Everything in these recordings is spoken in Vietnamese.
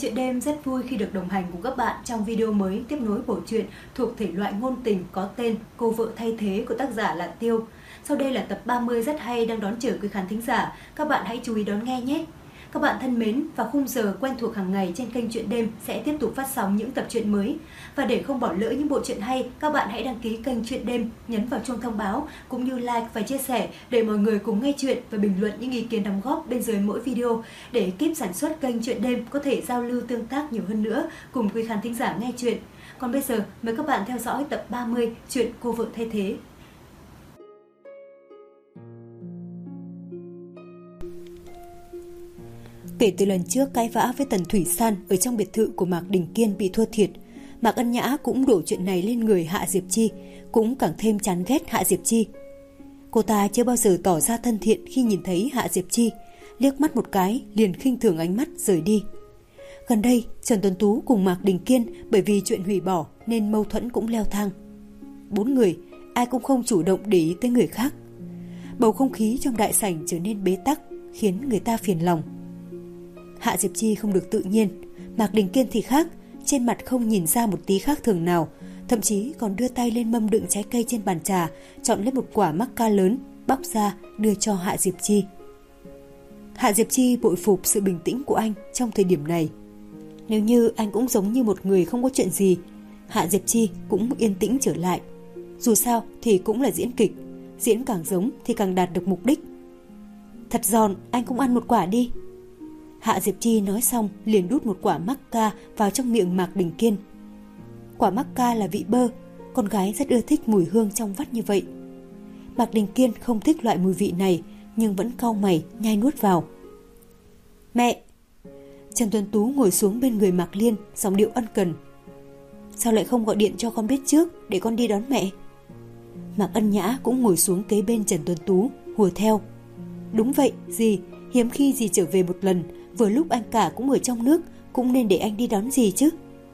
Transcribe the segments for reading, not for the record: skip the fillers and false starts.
Chuyện đêm rất vui khi được đồng hành cùng các bạn trong video mới tiếp nối bộ truyện thuộc thể loại ngôn tình có tên Cô vợ thay thế của tác giả là Tiêu. Sau đây là tập 30 rất hay đang đón chờ quý khán thính giả, các bạn hãy chú ý đón nghe nhé. Các bạn thân mến, vào khung giờ quen thuộc hàng ngày trên kênh Chuyện đêm sẽ tiếp tục phát sóng những tập truyện mới. Và để không bỏ lỡ những bộ truyện hay, các bạn hãy đăng ký kênh Chuyện đêm, nhấn vào chuông thông báo cũng như like và chia sẻ để mọi người cùng nghe chuyện và bình luận những ý kiến đóng góp bên dưới mỗi video để ekip sản xuất kênh Chuyện đêm có thể giao lưu tương tác nhiều hơn nữa cùng quý khán thính giả nghe chuyện. Còn bây giờ, mời các bạn theo dõi tập 30 chuyện Cô vợ thay thế. Kể từ lần trước cãi vã với Tần Thủy San ở trong biệt thự của Mạc Đình Kiên bị thua thiệt, Mạc Ân Nhã cũng đổ chuyện này lên người Hạ Diệp Chi, cũng càng thêm chán ghét Hạ Diệp Chi. Cô ta chưa bao giờ tỏ ra thân thiện khi nhìn thấy Hạ Diệp Chi, liếc mắt một cái liền khinh thường ánh mắt rời đi. Gần đây, Trần Tuấn Tú cùng Mạc Đình Kiên bởi vì chuyện hủy bỏ nên mâu thuẫn cũng leo thang. 4 người, ai cũng không chủ động để ý tới người khác. Bầu không khí trong đại sảnh trở nên bế tắc, khiến người ta phiền lòng. Hạ Diệp Chi không được tự nhiên, Mạc Đình Kiên thì khác, trên mặt không nhìn ra một tí khác thường nào, thậm chí còn đưa tay lên mâm đựng trái cây trên bàn trà, chọn lấy một quả mắc ca lớn, bóc ra đưa cho Hạ Diệp Chi. Hạ Diệp Chi bội phục sự bình tĩnh của anh trong thời điểm này. Nếu như anh cũng giống như một người không có chuyện gì, Hạ Diệp Chi cũng yên tĩnh trở lại. Dù sao thì cũng là diễn kịch, diễn càng giống thì càng đạt được mục đích. Thật giòn, anh cũng ăn một quả đi. Hạ Diệp Chi nói xong liền đút một quả mắc ca vào trong miệng Mạc Đình Kiên. Quả mắc ca là vị bơ, con gái rất ưa thích mùi hương trong vắt như vậy. Mạc Đình Kiên không thích loại mùi vị này nhưng vẫn cau mày nhai nuốt vào. Mẹ! Trần Tuấn Tú ngồi xuống bên người Mạc Liên, giọng điệu ân cần. Sao lại không gọi điện cho con biết trước để con đi đón mẹ? Mạc Ân Nhã cũng ngồi xuống kế bên Trần Tuấn Tú, hùa theo. Đúng vậy, dì, hiếm khi dì trở về một lần, vừa lúc anh cả cũng ở trong nước, cũng nên để anh đi đón dì chứ.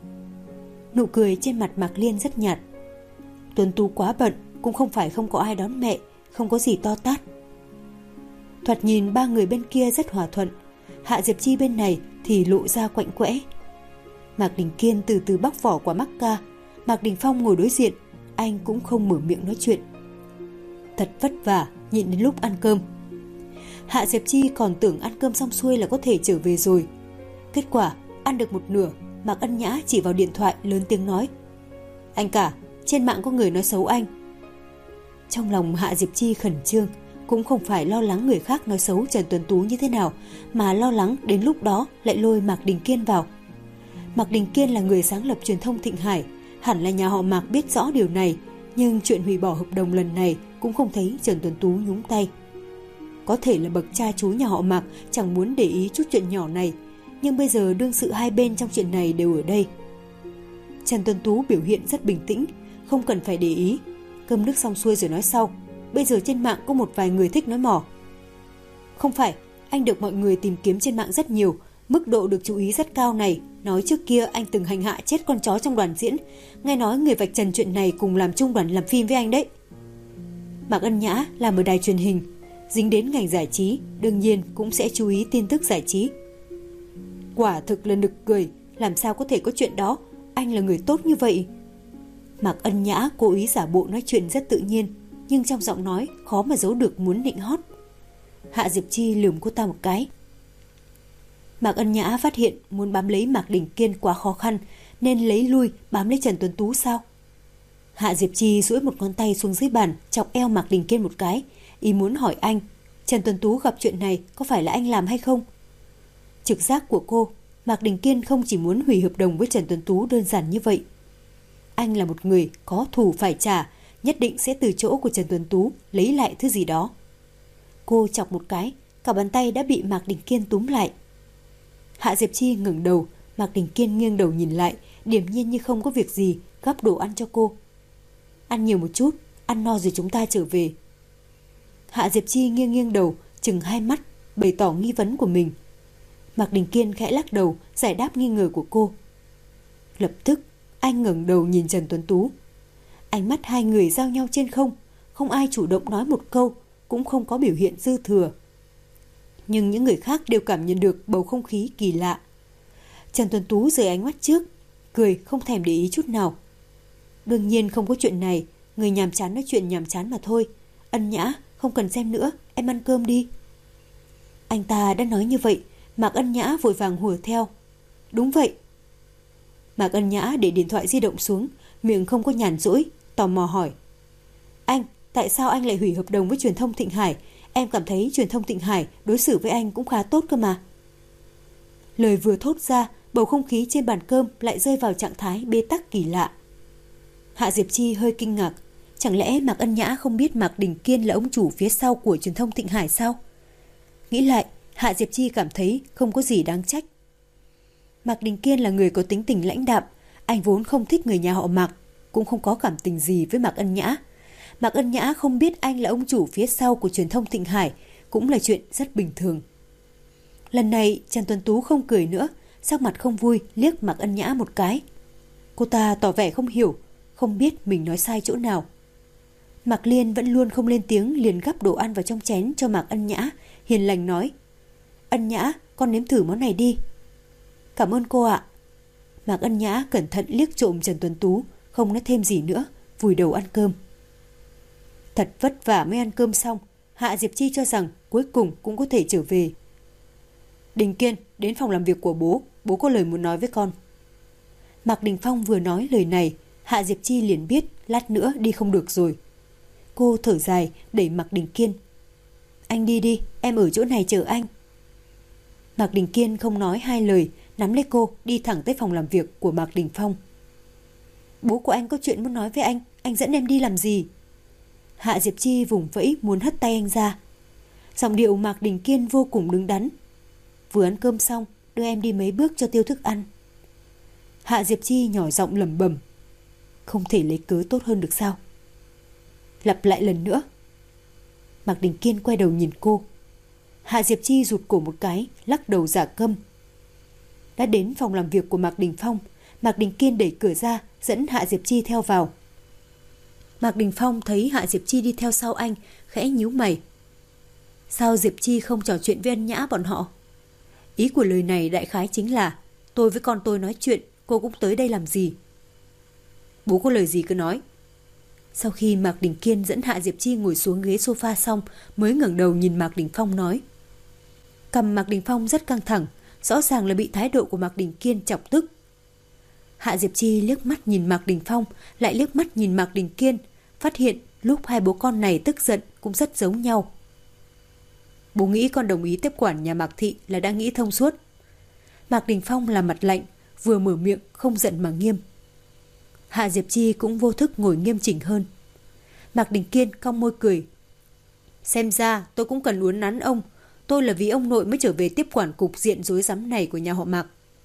Nụ cười trên mặt Mạc Liên rất nhạt. Tuấn Tú quá bận, cũng không phải không có ai đón mẹ, không có gì to tát. Thoạt nhìn ba người bên kia rất hòa thuận, Hạ Diệp Chi bên này thì lộ ra quạnh quẽ. Mạc Đình Kiên từ từ bóc vỏ quả mắc ca, Mạc Đình Phong ngồi đối diện, anh cũng không mở miệng nói chuyện. Thật vất vả, nhịn đến lúc ăn cơm. Hạ Diệp Chi còn tưởng ăn cơm xong xuôi là có thể trở về rồi. Kết quả, ăn được một nửa, Mạc Ân Nhã chỉ vào điện thoại lớn tiếng nói. Anh cả, trên mạng có người nói xấu anh. Trong lòng Hạ Diệp Chi khẩn trương, cũng không phải lo lắng người khác nói xấu Trần Tuấn Tú như thế nào, mà lo lắng đến lúc đó lại lôi Mạc Đình Kiên vào. Mạc Đình Kiên là người sáng lập truyền thông Thịnh Hải, hẳn là nhà họ Mạc biết rõ điều này, nhưng chuyện hủy bỏ hợp đồng lần này cũng không thấy Trần Tuấn Tú nhúng tay. Có thể là bậc cha chú nhà họ Mạc chẳng muốn để ý chút chuyện nhỏ này, nhưng bây giờ đương sự hai bên trong chuyện này đều ở đây. Trần Tuấn Tú biểu hiện rất bình tĩnh, không cần phải để ý. Cơm nước xong xuôi rồi nói sau. Bây giờ trên mạng có một vài người thích nói mỏ. Không phải, anh được mọi người tìm kiếm trên mạng rất nhiều, mức độ được chú ý rất cao này. Nói trước kia anh từng hành hạ chết con chó trong đoàn diễn, nghe nói người vạch trần chuyện này cùng làm chung đoàn làm phim với anh đấy. Mạc Ân Nhã làm ở đài truyền hình, dính đến ngành giải trí, đương nhiên cũng sẽ chú ý tin tức giải trí. Quả thực là nực cười, làm sao có thể có chuyện đó, anh là người tốt như vậy. Mạc Ân Nhã cố ý giả bộ nói chuyện rất tự nhiên, nhưng trong giọng nói khó mà giấu được muốn nịnh hót. Hạ Diệp Chi lườm cô ta một cái. Mạc Ân Nhã phát hiện muốn bám lấy Mạc Đình Kiên quá khó khăn, nên lấy lui bám lấy Trần Tuấn Tú sao? Hạ Diệp Chi duỗi một ngón tay xuống dưới bàn, chọc eo Mạc Đình Kiên một cái, ý muốn hỏi anh, Trần Tuấn Tú gặp chuyện này có phải là anh làm hay không? Trực giác của cô, Mạc Đình Kiên không chỉ muốn hủy hợp đồng với Trần Tuấn Tú đơn giản như vậy. Anh là một người có thù phải trả, nhất định sẽ từ chỗ của Trần Tuấn Tú lấy lại thứ gì đó. Cô chọc một cái, cả bàn tay đã bị Mạc Đình Kiên túm lại. Hạ Diệp Chi ngẩng đầu, Mạc Đình Kiên nghiêng đầu nhìn lại, điềm nhiên như không có việc gì, gắp đồ ăn cho cô. Ăn nhiều một chút, ăn no rồi chúng ta trở về. Hạ Diệp Chi nghiêng đầu, chừng hai mắt, bày tỏ nghi vấn của mình. Mạc Đình Kiên khẽ lắc đầu, giải đáp nghi ngờ của cô. Lập tức, anh ngẩng đầu nhìn Trần Tuấn Tú. Ánh mắt hai người giao nhau trên không, không ai chủ động nói một câu, cũng không có biểu hiện dư thừa. Nhưng những người khác đều cảm nhận được bầu không khí kỳ lạ. Trần Tuấn Tú rời ánh mắt trước, cười không thèm để ý chút nào. Đương nhiên không có chuyện này, người nhàm chán nói chuyện nhàm chán mà thôi. Ân Nhã, không cần xem nữa, em ăn cơm đi. Anh ta đã nói như vậy, Mạc Ân Nhã vội vàng hùa theo. Đúng vậy. Mạc Ân Nhã để điện thoại di động xuống, miệng không có nhàn rỗi, tò mò hỏi. Anh, tại sao anh lại hủy hợp đồng với truyền thông Thịnh Hải? Em cảm thấy truyền thông Thịnh Hải đối xử với anh cũng khá tốt cơ mà. Lời vừa thốt ra, bầu không khí trên bàn cơm lại rơi vào trạng thái bế tắc kỳ lạ. Hạ Diệp Chi hơi kinh ngạc. Chẳng lẽ Mạc Ân Nhã không biết Mạc Đình Kiên là ông chủ phía sau của truyền thông Thịnh Hải sao? Nghĩ lại, Hạ Diệp Chi cảm thấy không có gì đáng trách. Mạc Đình Kiên là người có tính tình lãnh đạm. Anh vốn không thích người nhà họ Mạc, cũng không có cảm tình gì với Mạc Ân Nhã. Mạc Ân Nhã không biết anh là ông chủ phía sau của truyền thông Thịnh Hải cũng là chuyện rất bình thường. Lần này Trần Tuấn Tú không cười nữa, sắc mặt không vui liếc Mạc Ân Nhã một cái. Cô ta tỏ vẻ không hiểu, không biết mình nói sai chỗ nào. Mạc Liên vẫn luôn không lên tiếng, liền gắp đồ ăn vào trong chén cho Mạc Ân Nhã, hiền lành nói. Ân Nhã, con nếm thử món này đi. Cảm ơn cô ạ. Mạc Ân Nhã cẩn thận liếc trộm Trần Tuấn Tú, không nói thêm gì nữa, vùi đầu ăn cơm. Thật vất vả mới ăn cơm xong, Hạ Diệp Chi cho rằng cuối cùng cũng có thể trở về. Đình Kiên, đến phòng làm việc của bố có lời muốn nói với con. Mạc Đình Phong vừa nói lời này, Hạ Diệp Chi liền biết lát nữa đi không được rồi. Cô thở dài đẩy Mạc Đình Kiên. Anh đi đi, em ở chỗ này chờ anh. Mạc Đình Kiên không nói hai lời, nắm lấy cô đi thẳng tới phòng làm việc của Mạc Đình Phong. Bố của anh có chuyện muốn nói với anh dẫn em đi làm gì? Hạ Diệp Chi vùng vẫy muốn hất tay anh ra. Giọng điệu Mạc Đình Kiên vô cùng đứng đắn. Vừa ăn cơm xong, đưa em đi mấy bước cho tiêu thức ăn. Hạ Diệp Chi nhỏ giọng lẩm bẩm. Không thể lấy cớ tốt hơn được sao? Lặp lại lần nữa. Mạc Đình Kiên quay đầu nhìn cô. Hạ Diệp Chi rụt cổ một cái, lắc đầu giả câm. Đã đến phòng làm việc của Mạc Đình Phong, Mạc Đình Kiên đẩy cửa ra, dẫn Hạ Diệp Chi theo vào. Mạc Đình Phong thấy Hạ Diệp Chi đi theo sau anh, khẽ nhíu mày. Sao Diệp Chi không trò chuyện với Ân Nhã bọn họ? Ý của lời này đại khái chính là tôi với con tôi nói chuyện, cô cũng tới đây làm gì? Bố có lời gì cứ nói. Sau khi Mạc Đình Kiên dẫn Hạ Diệp Chi ngồi xuống ghế sofa xong, mới ngẩng đầu nhìn Mạc Đình Phong nói. Cằm Mạc Đình Phong rất căng thẳng, rõ ràng là bị thái độ của Mạc Đình Kiên chọc tức. Hạ Diệp Chi liếc mắt nhìn Mạc Đình Phong, lại liếc mắt nhìn Mạc Đình Kiên, phát hiện lúc hai bố con này tức giận cũng rất giống nhau. Bố nghĩ con đồng ý tiếp quản nhà Mạc Thị là đã nghĩ thông suốt. Mạc Đình Phong làm mặt lạnh, vừa mở miệng không giận mà nghiêm. Hạ Diệp Chi cũng vô thức ngồi nghiêm chỉnh hơn. Mạc Đình Kiên cong môi cười. Xem ra tôi cũng cần uốn nắn ông. Tôi là vì ông nội mới trở về tiếp quản cục diện rối rắm này của nhà họ Mạc.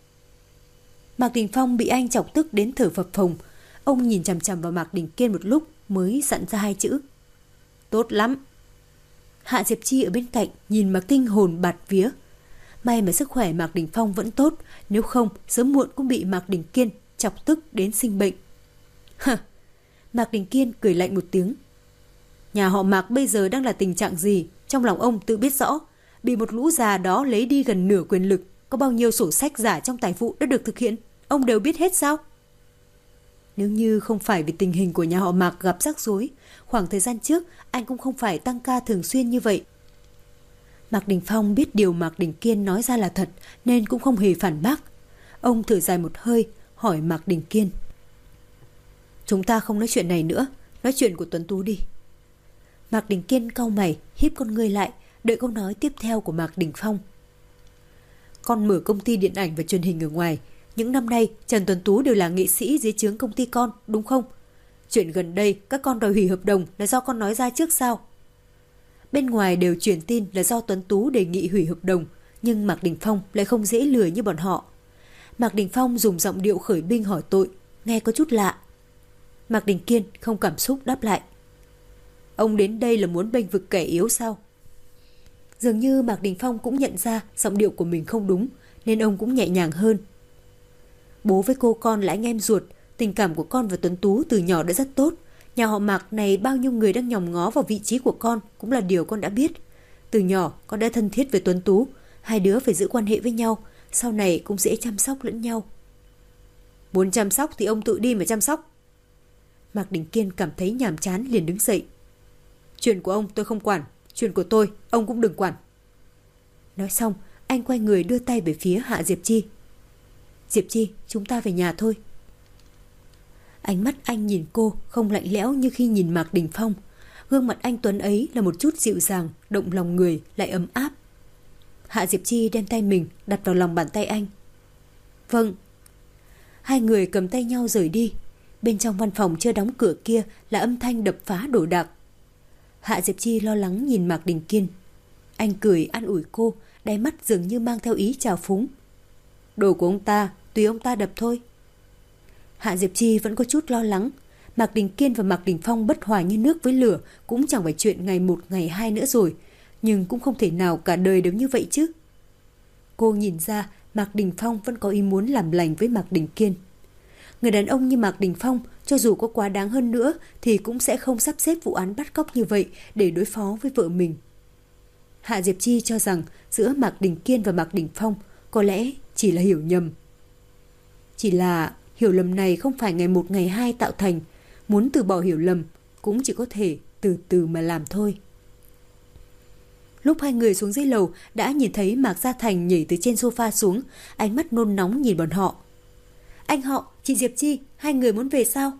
Mạc Đình Phong bị anh chọc tức đến thở phập phồng. Ông nhìn chằm chằm vào Mạc Đình Kiên một lúc mới dặn ra hai chữ. Tốt lắm. Hạ Diệp Chi ở bên cạnh nhìn mà kinh hồn bạt vía. May mà sức khỏe Mạc Đình Phong vẫn tốt, nếu không sớm muộn cũng bị Mạc Đình Kiên chọc tức đến sinh bệnh. Hả? Mạc Đình Kiên cười lạnh một tiếng. Nhà họ Mạc bây giờ đang là tình trạng gì? Trong lòng ông tự biết rõ. Bị một lũ già đó lấy đi gần nửa quyền lực. Có bao nhiêu sổ sách giả trong tài vụ đã được thực hiện? Ông đều biết hết sao? Nếu như không phải vì tình hình của nhà họ Mạc gặp rắc rối, khoảng thời gian trước anh cũng không phải tăng ca thường xuyên như vậy. Mạc Đình Phong biết điều Mạc Đình Kiên nói ra là thật nên cũng không hề phản bác. Ông thở dài một hơi, hỏi Mạc Đình Kiên. Chúng ta không nói chuyện này nữa, nói chuyện của Tuấn Tú đi. Mạc Đình Kiên cau mày, híp con ngươi lại, đợi câu nói tiếp theo của Mạc Đình Phong. Con mở công ty điện ảnh và truyền hình ở ngoài. Những năm nay, Trần Tuấn Tú đều là nghệ sĩ dưới trướng công ty con, đúng không? Chuyện gần đây, các con đòi hủy hợp đồng là do con nói ra trước sao? Bên ngoài đều truyền tin là do Tuấn Tú đề nghị hủy hợp đồng, nhưng Mạc Đình Phong lại không dễ lừa như bọn họ. Mạc Đình Phong dùng giọng điệu khởi binh hỏi tội, nghe có chút lạ. Mạc Đình Kiên không cảm xúc đáp lại. Ông đến đây là muốn bênh vực kẻ yếu sao? Dường như Mạc Đình Phong cũng nhận ra giọng điệu của mình không đúng, nên ông cũng nhẹ nhàng hơn. Bố với cô con là anh em ruột, tình cảm của con và Tuấn Tú từ nhỏ đã rất tốt. Nhà họ Mạc này bao nhiêu người đang nhòm ngó vào vị trí của con cũng là điều con đã biết. Từ nhỏ con đã thân thiết với Tuấn Tú, hai đứa phải giữ quan hệ với nhau, sau này cũng dễ chăm sóc lẫn nhau. Muốn chăm sóc thì ông tự đi mà chăm sóc. Mạc Đình Kiên cảm thấy nhàm chán liền đứng dậy. Chuyện của ông tôi không quản, chuyện của tôi ông cũng đừng quản. Nói xong, anh quay người đưa tay về phía Hạ Diệp Chi. Diệp Chi, chúng ta về nhà thôi. Ánh mắt anh nhìn cô không lạnh lẽo như khi nhìn Mạc Đình Phong. Gương mặt anh tuấn ấy là một chút dịu dàng, động lòng người, lại ấm áp. Hạ Diệp Chi đem tay mình đặt vào lòng bàn tay anh. Vâng. Hai người cầm tay nhau rời đi. Bên trong văn phòng chưa đóng cửa kia là âm thanh đập phá đồ đạc. Hạ Diệp Chi lo lắng nhìn Mạc Đình Kiên. Anh cười an ủi cô, đáy mắt dường như mang theo ý trào phúng. Đồ của ông ta, tùy ông ta đập thôi. Hạ Diệp Chi vẫn có chút lo lắng. Mạc Đình Kiên và Mạc Đình Phong bất hòa như nước với lửa cũng chẳng phải chuyện ngày một ngày hai nữa rồi. Nhưng cũng không thể nào cả đời đều như vậy chứ. Cô nhìn ra Mạc Đình Phong vẫn có ý muốn làm lành với Mạc Đình Kiên. Người đàn ông như Mạc Đình Phong cho dù có quá đáng hơn nữa thì cũng sẽ không sắp xếp vụ án bắt cóc như vậy để đối phó với vợ mình. Hạ Diệp Chi cho rằng giữa Mạc Đình Kiên và Mạc Đình Phong có lẽ chỉ là hiểu nhầm. Chỉ là hiểu lầm này không phải ngày một ngày hai tạo thành. Muốn từ bỏ hiểu lầm cũng chỉ có thể từ từ mà làm thôi. Lúc hai người xuống dưới lầu đã nhìn thấy Mạc Gia Thành nhảy từ trên sofa xuống, ánh mắt nôn nóng nhìn bọn họ. Anh họ, chị Diệp Chi, hai người muốn về sao?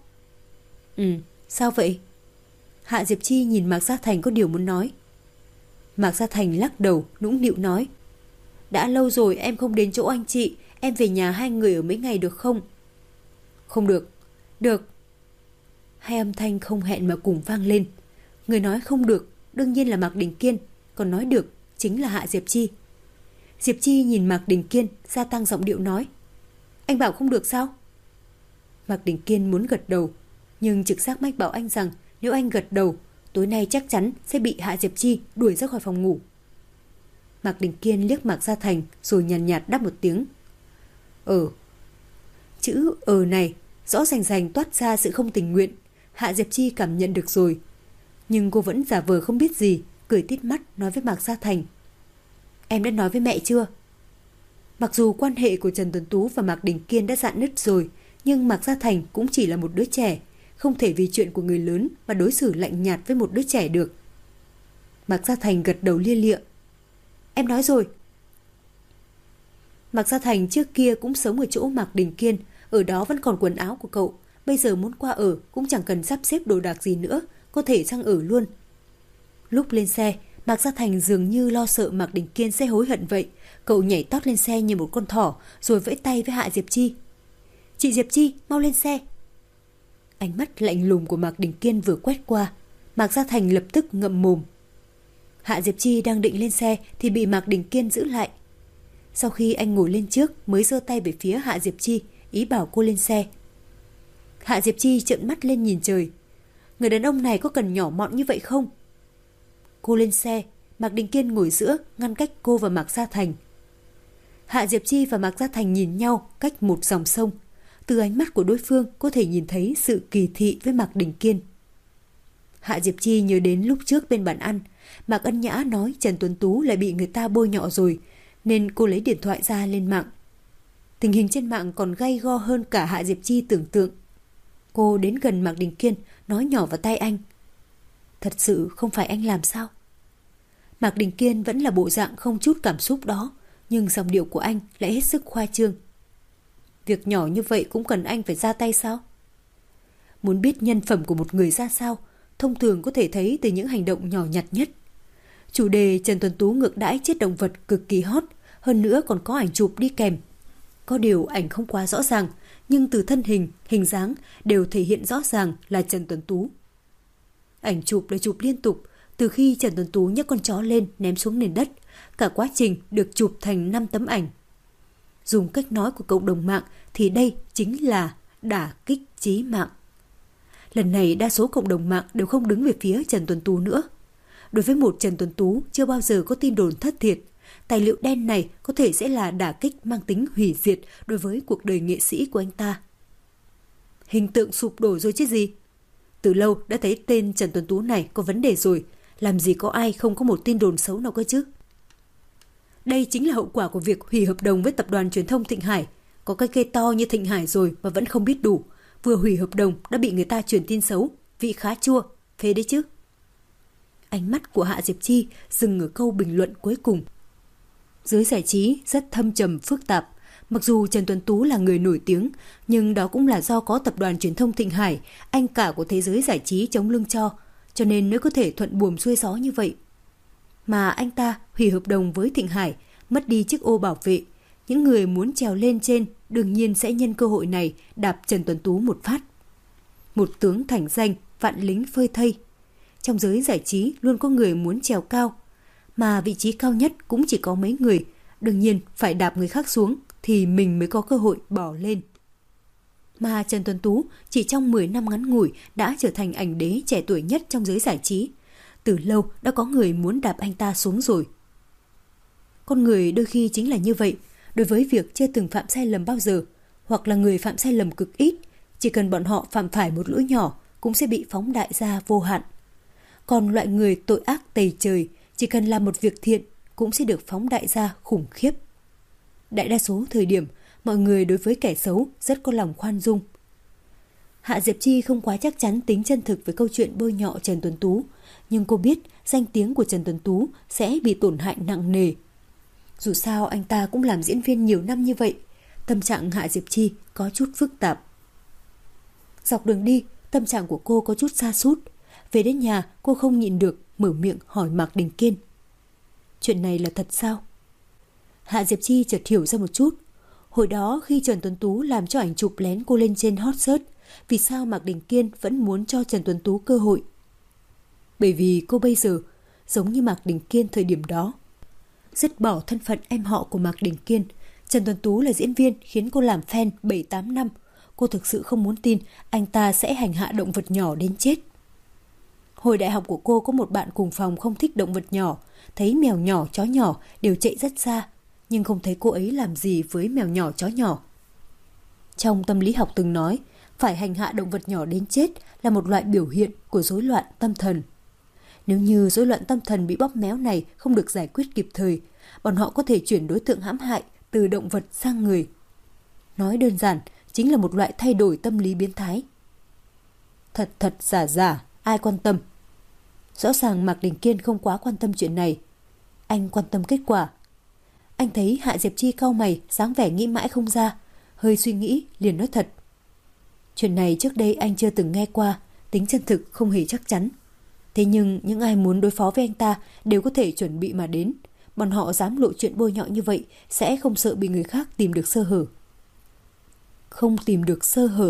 Sao vậy? Hạ Diệp Chi nhìn Mạc Gia Thành có điều muốn nói. Mạc Gia Thành lắc đầu, nũng nịu nói. Đã lâu rồi em không đến chỗ anh chị, em về nhà hai người ở mấy ngày được không? Không được. Được. Hai âm thanh không hẹn mà cùng vang lên. Người nói không được đương nhiên là Mạc Đình Kiên, còn nói được chính là Hạ Diệp Chi. Diệp Chi nhìn Mạc Đình Kiên, gia tăng giọng điệu nói. Anh bảo không được sao? Mạc Đình Kiên muốn gật đầu, nhưng trực giác mách bảo anh rằng nếu anh gật đầu, tối nay chắc chắn sẽ bị Hạ Diệp Chi đuổi ra khỏi phòng ngủ. Mạc Đình Kiên liếc Mạc Gia Thành rồi nhàn nhạt đáp một tiếng. Chữ này rõ ràng rành toát ra sự không tình nguyện. Hạ Diệp Chi cảm nhận được rồi. Nhưng cô vẫn giả vờ không biết gì, cười tít mắt nói với Mạc Gia Thành. Em đã nói với mẹ chưa? Mặc dù quan hệ của Trần Tuấn Tú và Mạc Đình Kiên đã rạn nứt rồi, nhưng Mạc Gia Thành cũng chỉ là một đứa trẻ, không thể vì chuyện của người lớn mà đối xử lạnh nhạt với một đứa trẻ được. Mạc Gia Thành gật đầu lia lịa. Em nói rồi. Mạc Gia Thành trước kia cũng sống ở chỗ Mạc Đình Kiên, ở đó vẫn còn quần áo của cậu, bây giờ muốn qua ở cũng chẳng cần sắp xếp đồ đạc gì nữa, có thể sang ở luôn. Lúc lên xe, Mạc Gia Thành dường như lo sợ Mạc Đình Kiên sẽ hối hận vậy, cậu nhảy tót lên xe như một con thỏ rồi vẫy tay với Hạ Diệp Chi. Chị Diệp Chi, mau lên xe. Ánh mắt lạnh lùng của Mạc Đình Kiên vừa quét qua, Mạc Gia Thành lập tức ngậm mồm. Hạ Diệp Chi đang định lên xe thì bị Mạc Đình Kiên giữ lại. Sau khi anh ngồi lên trước mới giơ tay về phía Hạ Diệp Chi, ý bảo cô lên xe. Hạ Diệp Chi trợn mắt lên nhìn trời. Người đàn ông này có cần nhỏ mọn như vậy không? Cô lên xe, Mạc Đình Kiên ngồi giữa, ngăn cách cô và Mạc Gia Thành. Hạ Diệp Chi và Mạc Gia Thành nhìn nhau cách một dòng sông. Từ ánh mắt của đối phương có thể nhìn thấy sự kỳ thị với Mạc Đình Kiên. Hạ Diệp Chi nhớ đến lúc trước bên bàn ăn, Mạc Ân Nhã nói Trần Tuấn Tú lại bị người ta bôi nhọ rồi, nên cô lấy điện thoại ra lên mạng. Tình hình trên mạng còn gay go hơn cả Hạ Diệp Chi tưởng tượng. Cô đến gần Mạc Đình Kiên, nói nhỏ vào tai anh. Thật sự không phải anh làm sao? Mạc Đình Kiên vẫn là bộ dạng không chút cảm xúc đó, nhưng giọng điệu của anh lại hết sức khoa trương. Việc nhỏ như vậy cũng cần anh phải ra tay sao? Muốn biết nhân phẩm của một người ra sao, thông thường có thể thấy từ những hành động nhỏ nhặt nhất. Chủ đề Trần Tuấn Tú ngược đãi chết động vật cực kỳ hot, hơn nữa còn có ảnh chụp đi kèm. Có điều ảnh không quá rõ ràng, nhưng từ thân hình, hình dáng đều thể hiện rõ ràng là Trần Tuấn Tú. Ảnh chụp được chụp liên tục, từ khi Trần Tuấn Tú nhấc con chó lên ném xuống nền đất, cả quá trình được chụp thành 5 tấm ảnh. Dùng cách nói của cộng đồng mạng thì đây chính là đả kích chí mạng. Lần này đa số cộng đồng mạng đều không đứng về phía Trần Tuấn Tú nữa. Đối với một Trần Tuấn Tú chưa bao giờ có tin đồn thất thiệt, tài liệu đen này có thể sẽ là đả kích mang tính hủy diệt đối với cuộc đời nghệ sĩ của anh ta. Hình tượng sụp đổ rồi chứ gì? Từ lâu đã thấy tên Trần Tuấn Tú này có vấn đề rồi, làm gì có ai không có một tin đồn xấu nào cơ chứ? Đây chính là hậu quả của việc hủy hợp đồng với tập đoàn truyền thông Thịnh Hải. Có cái cây to như Thịnh Hải rồi mà vẫn không biết đủ. Vừa hủy hợp đồng đã bị người ta truyền tin xấu. Vị khá chua, phê đấy chứ. Ánh mắt của Hạ Diệp Chi dừng ở câu bình luận cuối cùng. Giới giải trí rất thâm trầm phức tạp. Mặc dù Trần Tuấn Tú là người nổi tiếng, nhưng đó cũng là do có tập đoàn truyền thông Thịnh Hải, anh cả của thế giới giải trí chống lưng cho nên mới có thể thuận buồm xuôi gió như vậy. Mà anh ta hủy hợp đồng với Thịnh Hải, mất đi chiếc ô bảo vệ. Những người muốn trèo lên trên đương nhiên sẽ nhân cơ hội này đạp Trần Tuấn Tú một phát. Một tướng thành danh, vạn lính phơi thây. Trong giới giải trí luôn có người muốn trèo cao, mà vị trí cao nhất cũng chỉ có mấy người, đương nhiên phải đạp người khác xuống thì mình mới có cơ hội bỏ lên. Mà Trần Tuấn Tú chỉ trong 10 năm ngắn ngủi đã trở thành ảnh đế trẻ tuổi nhất trong giới giải trí. Từ lâu đã có người muốn đạp anh ta xuống rồi. Con người đôi khi chính là như vậy, đối với việc chưa từng phạm sai lầm bao giờ, hoặc là người phạm sai lầm cực ít, chỉ cần bọn họ phạm phải một lỗi nhỏ cũng sẽ bị phóng đại ra vô hạn. Còn loại người tội ác tày trời, chỉ cần làm một việc thiện cũng sẽ được phóng đại ra khủng khiếp. Đại đa số thời điểm, mọi người đối với kẻ xấu rất có lòng khoan dung. Hạ Diệp Chi không quá chắc chắn tính chân thực với câu chuyện bôi nhọ Trần Tuấn Tú, nhưng cô biết danh tiếng của Trần Tuấn Tú sẽ bị tổn hại nặng nề. Dù sao anh ta cũng làm diễn viên nhiều năm như vậy, tâm trạng Hạ Diệp Chi có chút phức tạp. Dọc đường đi, tâm trạng của cô có chút sa sút. Về đến nhà, cô không nhịn được mở miệng hỏi Mạc Đình Kiên. Chuyện này là thật sao? Hạ Diệp Chi chợt hiểu ra một chút. Hồi đó khi Trần Tuấn Tú làm cho ảnh chụp lén cô lên trên hot search, vì sao Mạc Đình Kiên vẫn muốn cho Trần Tuấn Tú cơ hội? Bởi vì cô bây giờ giống như Mạc Đình Kiên thời điểm đó. Dứt bỏ thân phận em họ của Mạc Đình Kiên, Trần Tuấn Tú là diễn viên khiến cô làm fan 7-8 năm. Cô thực sự không muốn tin anh ta sẽ hành hạ động vật nhỏ đến chết. Hồi đại học của cô có một bạn cùng phòng không thích động vật nhỏ, thấy mèo nhỏ, chó nhỏ đều chạy rất xa, nhưng không thấy cô ấy làm gì với mèo nhỏ, chó nhỏ. Trong tâm lý học từng nói, phải hành hạ động vật nhỏ đến chết là một loại biểu hiện của rối loạn tâm thần. Nếu như rối loạn tâm thần bị bóp méo này không được giải quyết kịp thời, bọn họ có thể chuyển đối tượng hãm hại từ động vật sang người. Nói đơn giản, chính là một loại thay đổi tâm lý biến thái. Thật thật giả giả, ai quan tâm? Rõ ràng Mạc Đình Kiên không quá quan tâm chuyện này. Anh quan tâm kết quả. Anh thấy Hạ Diệp Chi cau mày, dáng vẻ nghĩ mãi không ra, hơi suy nghĩ liền nói thật. Chuyện này trước đây anh chưa từng nghe qua, tính chân thực không hề chắc chắn. Thế nhưng những ai muốn đối phó với anh ta đều có thể chuẩn bị mà đến. Bọn họ dám lộ chuyện bôi nhọ như vậy sẽ không sợ bị người khác tìm được sơ hở. Không tìm được sơ hở.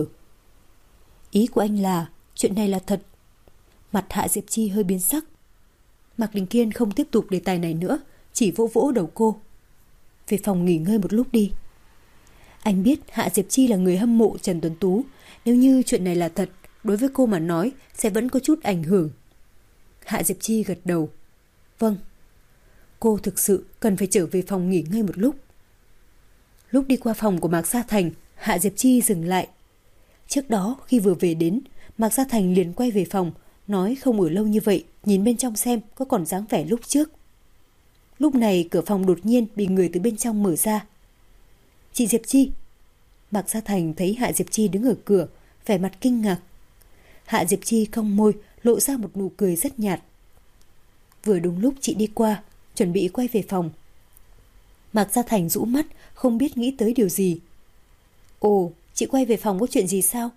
Ý của anh là chuyện này là thật. Mặt Hạ Diệp Chi hơi biến sắc. Mạc Đình Kiên không tiếp tục đề tài này nữa, chỉ vỗ vỗ đầu cô. Về phòng nghỉ ngơi một lúc đi. Anh biết Hạ Diệp Chi là người hâm mộ Trần Tuấn Tú. Nếu như chuyện này là thật, đối với cô mà nói sẽ vẫn có chút ảnh hưởng. Hạ Diệp Chi gật đầu. Vâng. Cô thực sự cần phải trở về phòng nghỉ ngơi một lúc. Lúc đi qua phòng của Mạc Gia Thành, Hạ Diệp Chi dừng lại. Trước đó khi vừa về đến, Mạc Gia Thành liền quay về phòng, nói không ở lâu như vậy, nhìn bên trong xem có còn dáng vẻ lúc trước. Lúc này cửa phòng đột nhiên bị người từ bên trong mở ra. Chị Diệp Chi. Mạc Gia Thành thấy Hạ Diệp Chi đứng ở cửa, vẻ mặt kinh ngạc. Hạ Diệp Chi cong môi, lộ ra một nụ cười rất nhạt. Vừa đúng lúc chị đi qua, chuẩn bị quay về phòng. Mạc Gia Thành rũ mắt, không biết nghĩ tới điều gì. Ồ, chị quay về phòng có chuyện gì sao?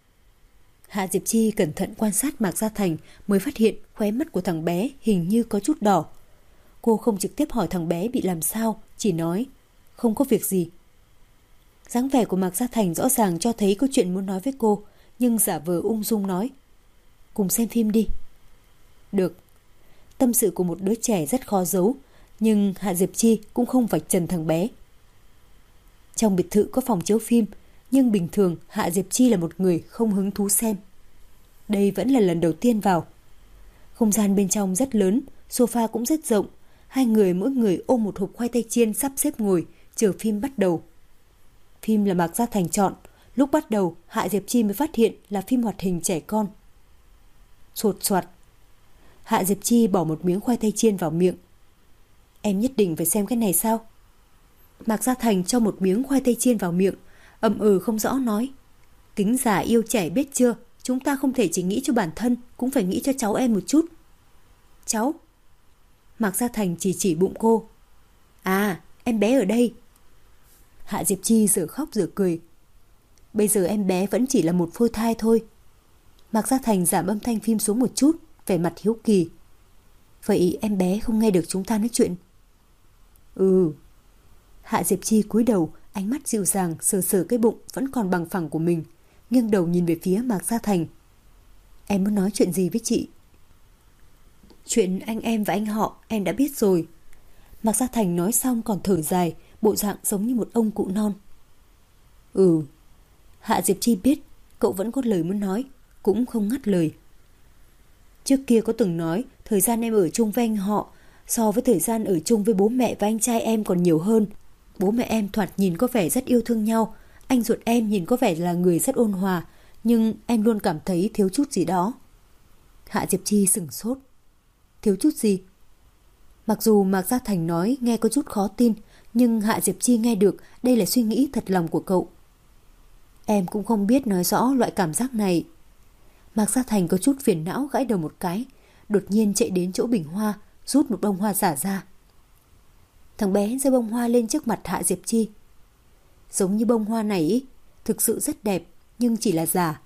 Hạ Diệp Chi cẩn thận quan sát Mạc Gia Thành mới phát hiện khóe mắt của thằng bé hình như có chút đỏ. Cô không trực tiếp hỏi thằng bé bị làm sao, chỉ nói không có việc gì. Dáng vẻ của Mạc Gia Thành rõ ràng cho thấy có chuyện muốn nói với cô, nhưng giả vờ ung dung nói cùng xem phim đi. Được. Tâm sự của một đứa trẻ rất khó giấu, nhưng Hạ Diệp Chi cũng không vạch trần thằng bé. Trong biệt thự có phòng chiếu phim, nhưng bình thường Hạ Diệp Chi là một người không hứng thú xem. Đây vẫn là lần đầu tiên vào. Không gian bên trong rất lớn, sofa cũng rất rộng. Hai người mỗi người ôm một hộp khoai tây chiên sắp xếp ngồi, chờ phim bắt đầu. Phim là Mạc Gia Thành chọn. Lúc bắt đầu, Hạ Diệp Chi mới phát hiện là phim hoạt hình trẻ con. Sột soạt. Hạ Diệp Chi bỏ một miếng khoai tây chiên vào miệng. Em nhất định phải xem cái này sao? Mạc Gia Thành cho một miếng khoai tây chiên vào miệng, không rõ nói. Kính già yêu trẻ biết chưa, chúng ta không thể chỉ nghĩ cho bản thân, cũng phải nghĩ cho cháu em một chút. Cháu? Mạc Gia Thành chỉ bụng cô. À, em bé ở đây. Hạ Diệp Chi giờ khóc giờ cười. Bây giờ em bé vẫn chỉ là một phôi thai thôi. Mạc Gia Thành giảm âm thanh phim xuống một chút, vẻ mặt hiếu kỳ. Vậy em bé không nghe được chúng ta nói chuyện? Ừ. Hạ Diệp Chi cúi đầu, ánh mắt dịu dàng sờ sờ cái bụng vẫn còn bằng phẳng của mình, nghiêng đầu nhìn về phía Mạc Gia Thành. Em muốn nói chuyện gì với chị? Chuyện anh em và anh họ em đã biết rồi. Mạc Gia Thành nói xong còn thở dài, bộ dạng giống như một ông cụ non. Ừ. Hạ Diệp Chi biết cậu vẫn có lời muốn nói, cũng không ngắt lời. Trước kia có từng nói thời gian em ở chung với anh họ so với thời gian ở chung với bố mẹ và anh trai em còn nhiều hơn. Bố mẹ em thoạt nhìn có vẻ rất yêu thương nhau, anh ruột em nhìn có vẻ là người rất ôn hòa, nhưng em luôn cảm thấy thiếu chút gì đó. Hạ Diệp Chi sửng sốt. Thiếu chút gì? Mặc dù Mạc Gia Thành nói nghe có chút khó tin, nhưng Hạ Diệp Chi nghe được đây là suy nghĩ thật lòng của cậu. Em cũng không biết nói rõ loại cảm giác này. Mạc Gia Thành có chút phiền não gãi đầu một cái, đột nhiên chạy đến chỗ bình hoa, rút một bông hoa giả ra. Thằng bé giơ bông hoa lên trước mặt Hạ Diệp Chi. Giống như bông hoa này ý, thực sự rất đẹp, nhưng chỉ là giả.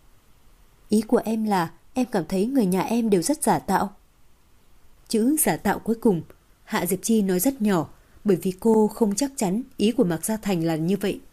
Ý của em là em cảm thấy người nhà em đều rất giả tạo. Chữ giả tạo cuối cùng Hạ Diệp Chi nói rất nhỏ, bởi vì cô không chắc chắn ý của Mạc Gia Thành là như vậy.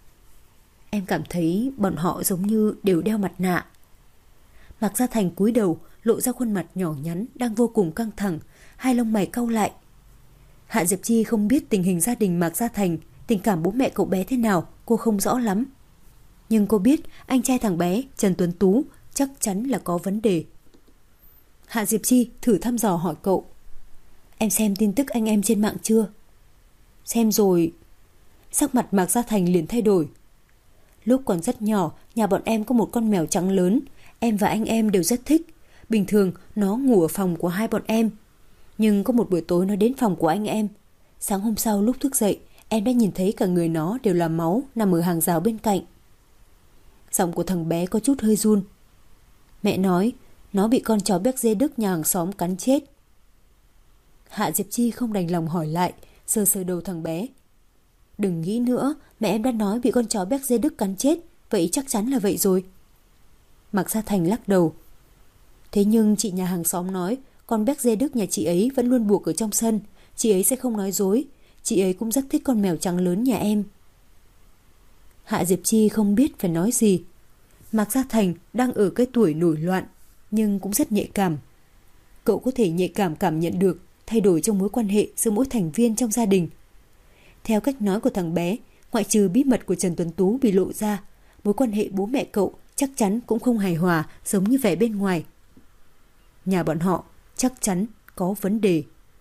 Em cảm thấy bọn họ giống như đều đeo mặt nạ. Mạc Gia Thành cúi đầu, lộ ra khuôn mặt nhỏ nhắn đang vô cùng căng thẳng, hai lông mày cau lại. Hạ Diệp Chi không biết tình hình gia đình Mạc Gia Thành, tình cảm bố mẹ cậu bé thế nào, cô không rõ lắm. Nhưng cô biết anh trai thằng bé, Trần Tuấn Tú, chắc chắn là có vấn đề. Hạ Diệp Chi thử thăm dò hỏi cậu. Em xem tin tức anh em trên mạng chưa? Xem rồi. Sắc mặt Mạc Gia Thành liền thay đổi. Lúc còn rất nhỏ, nhà bọn em có một con mèo trắng lớn, em và anh em đều rất thích. Bình thường nó ngủ ở phòng của hai bọn em. Nhưng có một buổi tối nó đến phòng của anh em. Sáng hôm sau lúc thức dậy, em đã nhìn thấy cả người nó đều là máu nằm ở hàng rào bên cạnh. Giọng của thằng bé có chút hơi run. Mẹ nói nó bị con chó béc dê Đức nhà hàng xóm cắn chết. Hạ Diệp Chi không đành lòng hỏi lại, sờ sờ đầu thằng bé. Đừng nghĩ nữa, mẹ em đã nói bị con chó béc dê Đức cắn chết, vậy chắc chắn là vậy rồi. Mạc Gia Thành lắc đầu. Thế nhưng chị nhà hàng xóm nói con béc dê Đức nhà chị ấy vẫn luôn buộc ở trong sân, chị ấy sẽ không nói dối, chị ấy cũng rất thích con mèo trắng lớn nhà em. Hạ Diệp Chi không biết phải nói gì. Mạc Gia Thành đang ở cái tuổi nổi loạn, nhưng cũng rất nhạy cảm. Cậu có thể nhạy cảm nhận được thay đổi trong mối quan hệ giữa mỗi thành viên trong gia đình. Theo cách nói của thằng bé, ngoại trừ bí mật của Trần Tuấn Tú bị lộ ra, mối quan hệ bố mẹ cậu chắc chắn cũng không hài hòa giống như vẻ bên ngoài. Nhà bọn họ chắc chắn có vấn đề.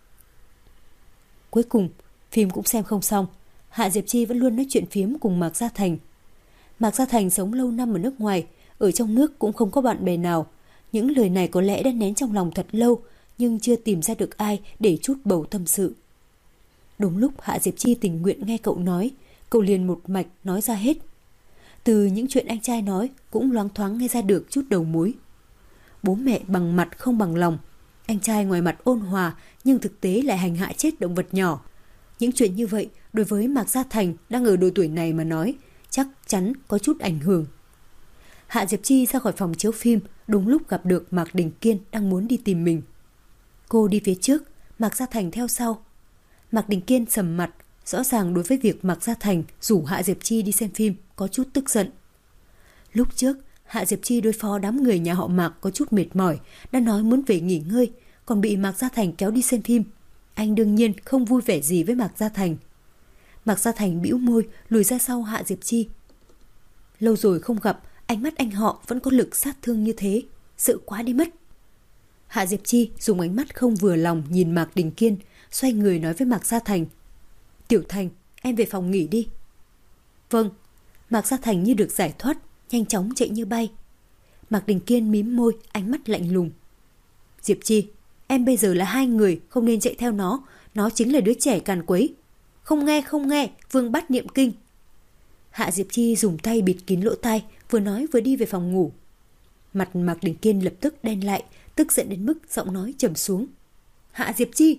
Cuối cùng, phim cũng xem không xong. Hạ Diệp Chi vẫn luôn nói chuyện phiếm cùng Mạc Gia Thành. Mạc Gia Thành sống lâu năm ở nước ngoài, ở trong nước cũng không có bạn bè nào. Những lời này có lẽ đã nén trong lòng thật lâu, nhưng chưa tìm ra được ai để trút bầu tâm sự. Đúng lúc Hạ Diệp Chi tình nguyện nghe cậu nói, cậu liền một mạch nói ra hết. Từ những chuyện anh trai nói cũng loáng thoáng nghe ra được chút đầu mối. Bố mẹ bằng mặt không bằng lòng. Anh trai ngoài mặt ôn hòa nhưng thực tế lại hành hạ chết động vật nhỏ. Những chuyện như vậy đối với Mạc Gia Thành đang ở độ tuổi này mà nói chắc chắn có chút ảnh hưởng. Hạ Diệp Chi ra khỏi phòng chiếu phim đúng lúc gặp được Mạc Đình Kiên đang muốn đi tìm mình. Cô đi phía trước, Mạc Gia Thành theo sau. Mạc Đình Kiên sầm mặt, rõ ràng đối với việc Mạc Gia Thành rủ Hạ Diệp Chi đi xem phim có chút tức giận. Lúc trước, Hạ Diệp Chi đối phó đám người nhà họ Mạc có chút mệt mỏi, đã nói muốn về nghỉ ngơi, còn bị Mạc Gia Thành kéo đi xem phim. Anh đương nhiên không vui vẻ gì với Mạc Gia Thành. Mạc Gia Thành bĩu môi, lùi ra sau Hạ Diệp Chi. Lâu rồi không gặp, ánh mắt anh họ vẫn có lực sát thương như thế, sợ quá đi mất. Hạ Diệp Chi dùng ánh mắt không vừa lòng nhìn Mạc Đình Kiên, xoay người nói với Mạc Gia Thành. Tiểu Thành, em về phòng nghỉ đi. Vâng. Mạc Gia Thành như được giải thoát, nhanh chóng chạy như bay. Mạc Đình Kiên mím môi, ánh mắt lạnh lùng. Diệp Chi, em bây giờ là hai người, không nên chạy theo nó. Nó chính là đứa trẻ càn quấy. Không nghe, không nghe, Vương bắt niệm kinh. Hạ Diệp Chi dùng tay bịt kín lỗ tai, vừa nói vừa đi về phòng ngủ. Mặt Mạc Đình Kiên lập tức đen lại, tức giận đến mức giọng nói trầm xuống. Hạ Diệp Chi!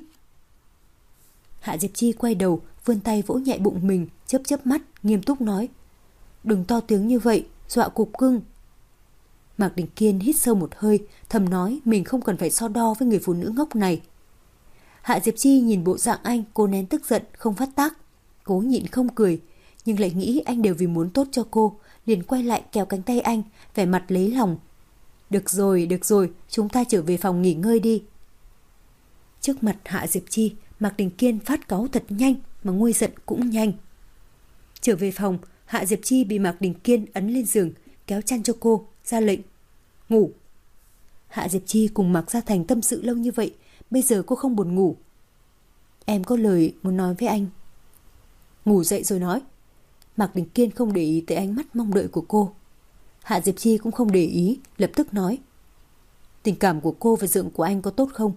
Hạ Diệp Chi quay đầu, vươn tay vỗ nhẹ bụng mình, chớp chớp mắt, nghiêm túc nói. Đừng to tiếng như vậy, dọa cục cưng. Mạc Đình Kiên hít sâu một hơi, thầm nói mình không cần phải so đo với người phụ nữ ngốc này. Hạ Diệp Chi nhìn bộ dạng anh, cố nén tức giận, không phát tác. Cố nhịn không cười, nhưng lại nghĩ anh đều vì muốn tốt cho cô, liền quay lại kéo cánh tay anh, vẻ mặt lấy lòng. Được rồi, chúng ta trở về phòng nghỉ ngơi đi. Trước mặt Hạ Diệp Chi, Mạc Đình Kiên phát cáu thật nhanh, mà nguôi giận cũng nhanh. Trở về phòng, Hạ Diệp Chi bị Mạc Đình Kiên ấn lên giường, kéo chăn cho cô, ra lệnh. Ngủ. Hạ Diệp Chi cùng Mạc Gia Thành tâm sự lâu như vậy, bây giờ cô không buồn ngủ. Em có lời muốn nói với anh. Ngủ dậy rồi nói. Mạc Đình Kiên không để ý tới ánh mắt mong đợi của cô. Hạ Diệp Chi cũng không để ý, lập tức nói. Tình cảm của cô và Dượng của anh có tốt không?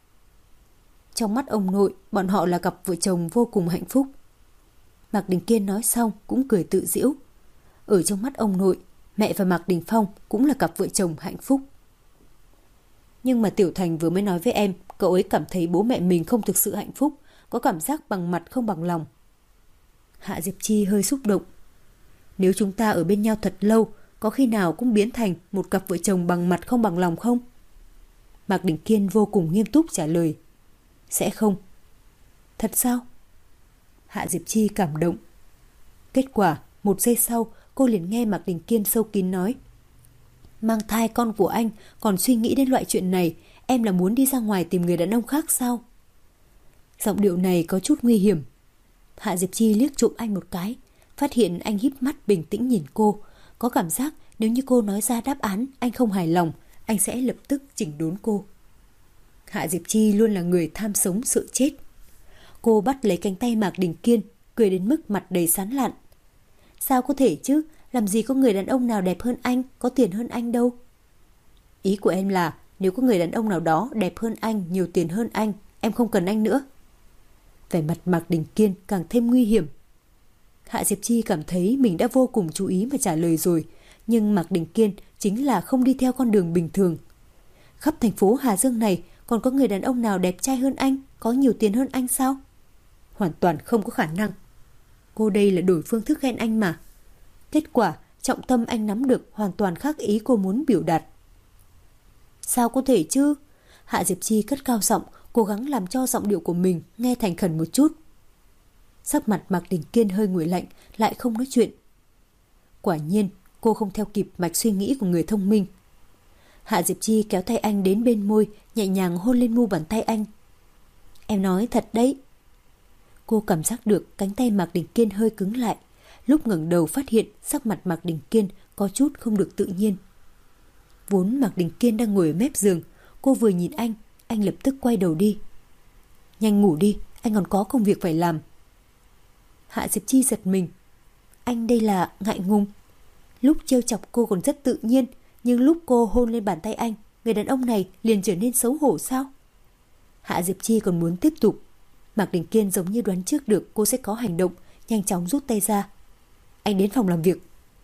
Trong mắt ông nội, bọn họ là cặp vợ chồng vô cùng hạnh phúc. Mạc Đình Kiên nói xong cũng cười tự giễu. Ở trong mắt ông nội, mẹ và Mạc Đình Phong cũng là cặp vợ chồng hạnh phúc. Nhưng mà Tiểu Thành vừa mới nói với em, cậu ấy cảm thấy bố mẹ mình không thực sự hạnh phúc, có cảm giác bằng mặt không bằng lòng. Hạ Diệp Chi hơi xúc động. Nếu chúng ta ở bên nhau thật lâu, có khi nào cũng biến thành một cặp vợ chồng bằng mặt không bằng lòng không? Mạc Đình Kiên vô cùng nghiêm túc trả lời. Sẽ không. Thật sao? Hạ Diệp Chi cảm động. Kết quả, 1 giây sau, cô liền nghe Mạc Đình Kiên sâu kín nói. Mang thai con của anh, còn suy nghĩ đến loại chuyện này, em là muốn đi ra ngoài tìm người đàn ông khác sao? Giọng điệu này có chút nguy hiểm. Hạ Diệp Chi liếc trộm anh một cái, phát hiện anh híp mắt bình tĩnh nhìn cô, có cảm giác nếu như cô nói ra đáp án anh không hài lòng, anh sẽ lập tức chỉnh đốn cô. Hạ Diệp Chi luôn là người tham sống sợ chết. Cô bắt lấy cánh tay Mạc Đình Kiên, cười đến mức mặt đầy sán lạn. Sao có thể chứ, làm gì có người đàn ông nào đẹp hơn anh, có tiền hơn anh đâu. Ý của em là nếu có người đàn ông nào đó đẹp hơn anh, nhiều tiền hơn anh, em không cần anh nữa. Vẻ mặt Mạc Đình Kiên càng thêm nguy hiểm. Hạ Diệp Chi cảm thấy mình đã vô cùng chú ý mà trả lời rồi, nhưng Mạc Đình Kiên chính là không đi theo con đường bình thường. Khắp thành phố Hà Dương này còn có người đàn ông nào đẹp trai hơn anh, có nhiều tiền hơn anh sao? Hoàn toàn không có khả năng. Cô đây là đổi phương thức ghen anh mà. Kết quả, trọng tâm anh nắm được hoàn toàn khác ý cô muốn biểu đạt. Sao có thể chứ? Hạ Diệp Chi cất cao giọng, cố gắng làm cho giọng điệu của mình nghe thành khẩn một chút. Sắc mặt Mạc Đình Kiên hơi nguội lạnh, lại không nói chuyện. Quả nhiên, cô không theo kịp mạch suy nghĩ của người thông minh. Hạ Diệp Chi kéo tay anh đến bên môi, nhẹ nhàng hôn lên mu bàn tay anh. Em nói thật đấy. Cô cảm giác được cánh tay Mạc Đình Kiên hơi cứng lại. Lúc ngẩng đầu phát hiện sắc mặt Mạc Đình Kiên có chút không được tự nhiên. Vốn Mạc Đình Kiên đang ngồi ở mép giường, cô vừa nhìn anh lập tức quay đầu đi. Nhanh ngủ đi, anh còn có công việc phải làm. Hạ Diệp Chi giật mình. Anh đây là ngại ngùng. Lúc trêu chọc cô còn rất tự nhiên, nhưng lúc cô hôn lên bàn tay anh, người đàn ông này liền trở nên xấu hổ sao? Hạ Diệp Chi còn muốn tiếp tục. Mạc Đình Kiên giống như đoán trước được cô sẽ có hành động, nhanh chóng rút tay ra. Anh đến phòng làm việc.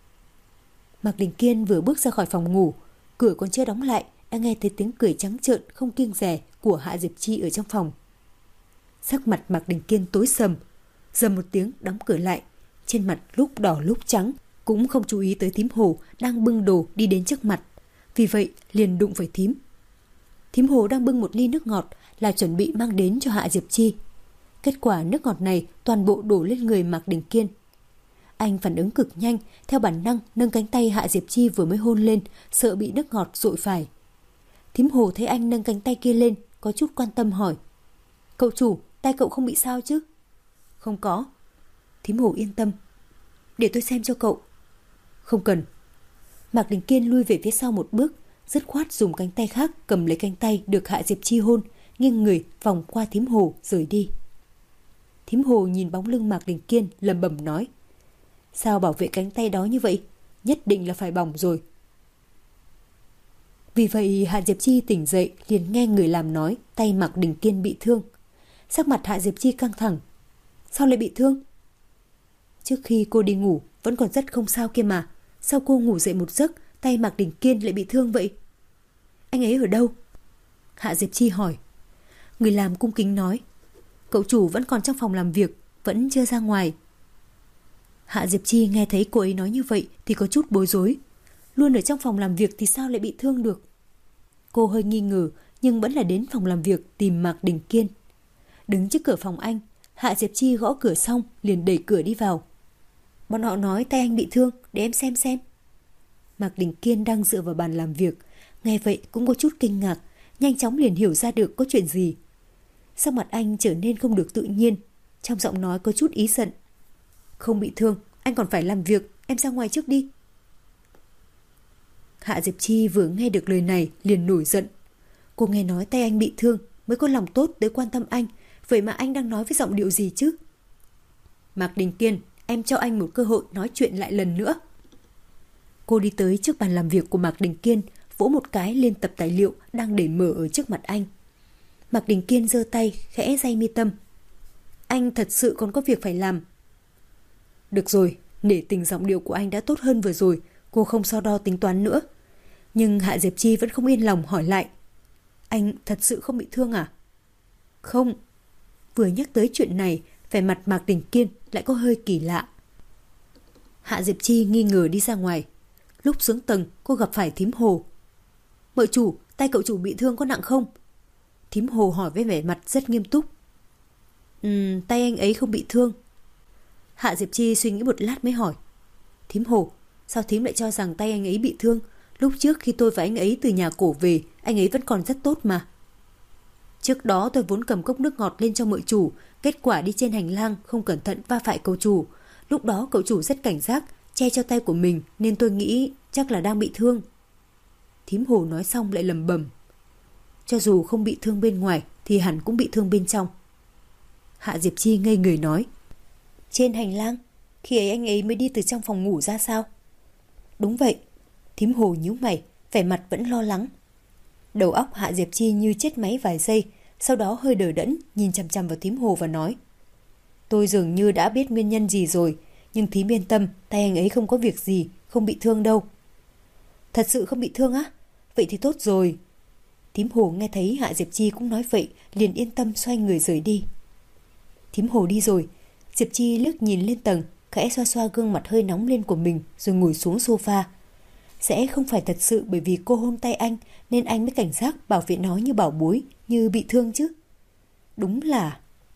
Mạc Đình Kiên vừa bước ra khỏi phòng ngủ, cửa còn chưa đóng lại, đã nghe thấy tiếng cười trắng trợn không kiêng dè của Hạ Diệp Chi ở trong phòng. Sắc mặt Mạc Đình Kiên tối sầm, dầm một tiếng đóng cửa lại, trên mặt lúc đỏ lúc trắng, cũng không chú ý tới thím Hồ đang bưng đồ đi đến trước mặt, vì vậy liền đụng phải thím. Thím Hồ đang bưng một ly nước ngọt là chuẩn bị mang đến cho Hạ Diệp Chi. Kết quả nước ngọt này toàn bộ đổ lên người Mạc Đình Kiên. Anh phản ứng cực nhanh, theo bản năng nâng cánh tay Hạ Diệp Chi vừa mới hôn lên, sợ bị nước ngọt dội phải. Thím Hồ thấy anh nâng cánh tay kia lên, có chút quan tâm hỏi. Cậu chủ, tay cậu không bị sao chứ? Không có. Thím Hồ yên tâm. Để tôi xem cho cậu. Không cần. Mạc Đình Kiên lui về phía sau một bước, dứt khoát dùng cánh tay khác cầm lấy cánh tay được Hạ Diệp Chi hôn, nghiêng người vòng qua thím Hồ rời đi. Thím Hồ nhìn bóng lưng Mạc Đình Kiên lẩm bẩm nói. Sao bảo vệ cánh tay đó như vậy? Nhất định là phải bỏng rồi. Vì vậy Hạ Diệp Chi tỉnh dậy liền nghe người làm nói tay Mạc Đình Kiên bị thương. Sắc mặt Hạ Diệp Chi căng thẳng. Sao lại bị thương? Trước khi cô đi ngủ vẫn còn rất không sao kia mà. Sao cô ngủ dậy một giấc, tay Mạc Đình Kiên lại bị thương vậy? Anh ấy ở đâu? Hạ Diệp Chi hỏi. Người làm cung kính nói, cậu chủ vẫn còn trong phòng làm việc, vẫn chưa ra ngoài. Hạ Diệp Chi nghe thấy cô ấy nói như vậy thì có chút bối rối. Luôn ở trong phòng làm việc thì sao lại bị thương được? Cô hơi nghi ngờ nhưng vẫn là đến phòng làm việc tìm Mạc Đình Kiên. Đứng trước cửa phòng anh, Hạ Diệp Chi gõ cửa xong liền đẩy cửa đi vào. Bọn họ nói tay anh bị thương, để em xem. Mạc Đình Kiên đang dựa vào bàn làm việc, nghe vậy cũng có chút kinh ngạc, nhanh chóng liền hiểu ra được có chuyện gì. Sắc mặt anh trở nên không được tự nhiên, trong giọng nói có chút ý giận. Không bị thương, anh còn phải làm việc, em ra ngoài trước đi. Hạ Diệp Chi vừa nghe được lời này liền nổi giận. Cô nghe nói tay anh bị thương mới có lòng tốt tới quan tâm anh, vậy mà anh đang nói với giọng điệu gì chứ? Mạc Đình Kiên, em cho anh một cơ hội nói chuyện lại lần nữa. Cô đi tới trước bàn làm việc của Mạc Đình Kiên, vỗ một cái lên tập tài liệu đang để mở ở trước mặt anh. Mạc Đình Kiên giơ tay khẽ day mi tâm. Anh thật sự còn có việc phải làm. Được rồi, nể tình giọng điệu của anh đã tốt hơn vừa rồi, cô không so đo tính toán nữa. Nhưng Hạ Diệp Chi vẫn không yên lòng hỏi lại. Anh thật sự không bị thương à? Không. Vừa nhắc tới chuyện này, vẻ mặt Mạc Đình Kiên lại có hơi kỳ lạ. Hạ Diệp Chi nghi ngờ đi ra ngoài. Lúc xuống tầng cô gặp phải thím Hồ. Mợ chủ, tay cậu chủ bị thương có nặng không? Thím Hồ hỏi với vẻ mặt rất nghiêm túc. Tay anh ấy không bị thương. Hạ Diệp Chi suy nghĩ một lát mới hỏi. Thím Hồ, sao thím lại cho rằng tay anh ấy bị thương? Lúc trước khi tôi và anh ấy từ nhà cổ về, anh ấy vẫn còn rất tốt mà. Trước đó tôi vốn cầm cốc nước ngọt lên cho mợ chủ, kết quả đi trên hành lang không cẩn thận va phải cậu chủ. Lúc đó cậu chủ rất cảnh giác, che cho tay của mình nên tôi nghĩ chắc là đang bị thương. Thím Hồ nói xong lại lẩm bẩm. Cho dù không bị thương bên ngoài thì hẳn cũng bị thương bên trong. Hạ Diệp Chi ngây người nói. Trên hành lang, khi ấy anh ấy mới đi từ trong phòng ngủ ra sao? Đúng vậy. Thím Hồ nhíu mày, vẻ mặt vẫn lo lắng. Đầu óc Hạ Diệp Chi như chết máy vài giây, sau đó hơi đờ đẫn nhìn chằm chằm vào thím Hồ và nói. Tôi dường như đã biết nguyên nhân gì rồi, nhưng thím yên tâm, tay anh ấy không có việc gì, không bị thương đâu. Thật sự không bị thương á? Vậy thì tốt rồi. Thím Hồ nghe thấy Hạ Diệp Chi cũng nói vậy, liền yên tâm xoay người rời đi. Thím Hồ đi rồi, Diệp Chi liếc nhìn lên tầng, khẽ xoa xoa gương mặt hơi nóng lên của mình rồi ngồi xuống sofa. Sẽ không phải thật sự bởi vì cô hôn tay anh nên anh mới cảnh giác bảo vệ nó như bảo bối, như bị thương chứ. Đúng là...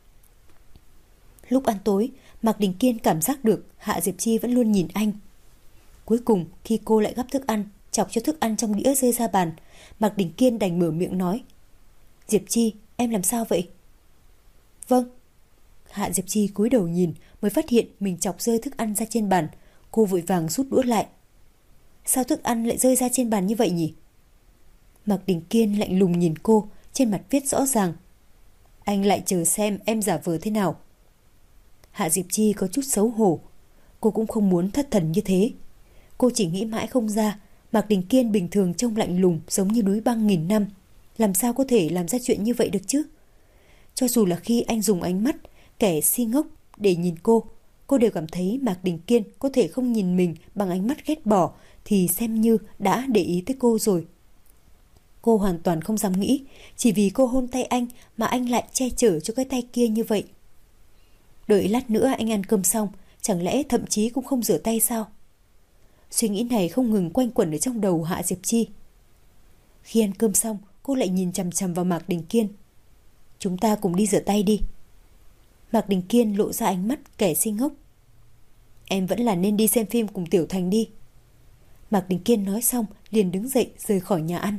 Lúc ăn tối, Mạc Đình Kiên cảm giác được Hạ Diệp Chi vẫn luôn nhìn anh. Cuối cùng khi cô lại gắp thức ăn, chọc cho thức ăn trong đĩa rơi ra bàn, Mạc Đình Kiên đành mở miệng nói. Diệp Chi, em làm sao vậy? Vâng. Hạ Diệp Chi cúi đầu nhìn mới phát hiện mình chọc rơi thức ăn ra trên bàn. Cô vội vàng rút đũa lại. Sao thức ăn lại rơi ra trên bàn như vậy nhỉ? Mạc Đình Kiên lạnh lùng nhìn cô, trên mặt viết rõ ràng. Anh lại chờ xem em giả vờ thế nào. Hạ Diệp Chi có chút xấu hổ. Cô cũng không muốn thất thần như thế. Cô chỉ nghĩ mãi không ra Mạc Đình Kiên bình thường trông lạnh lùng giống như núi băng nghìn năm, làm sao có thể làm ra chuyện như vậy được chứ? Cho dù là khi anh dùng ánh mắt kẻ si ngốc để nhìn cô đều cảm thấy Mạc Đình Kiên có thể không nhìn mình bằng ánh mắt ghét bỏ thì xem như đã để ý tới cô rồi. Cô hoàn toàn không dám nghĩ, chỉ vì cô hôn tay anh mà anh lại che chở cho cái tay kia như vậy. Đợi lát nữa anh ăn cơm xong, chẳng lẽ thậm chí cũng không rửa tay sao? Suy nghĩ này không ngừng quanh quẩn ở trong đầu Hạ Diệp Chi. Khi ăn cơm xong, cô lại nhìn chằm chằm vào Mạc Đình Kiên. Chúng ta cùng đi rửa tay đi. Mạc Đình Kiên lộ ra ánh mắt kẻ si ngốc. Em vẫn là nên đi xem phim cùng Tiểu Thành đi. Mạc Đình Kiên nói xong liền đứng dậy rời khỏi nhà ăn.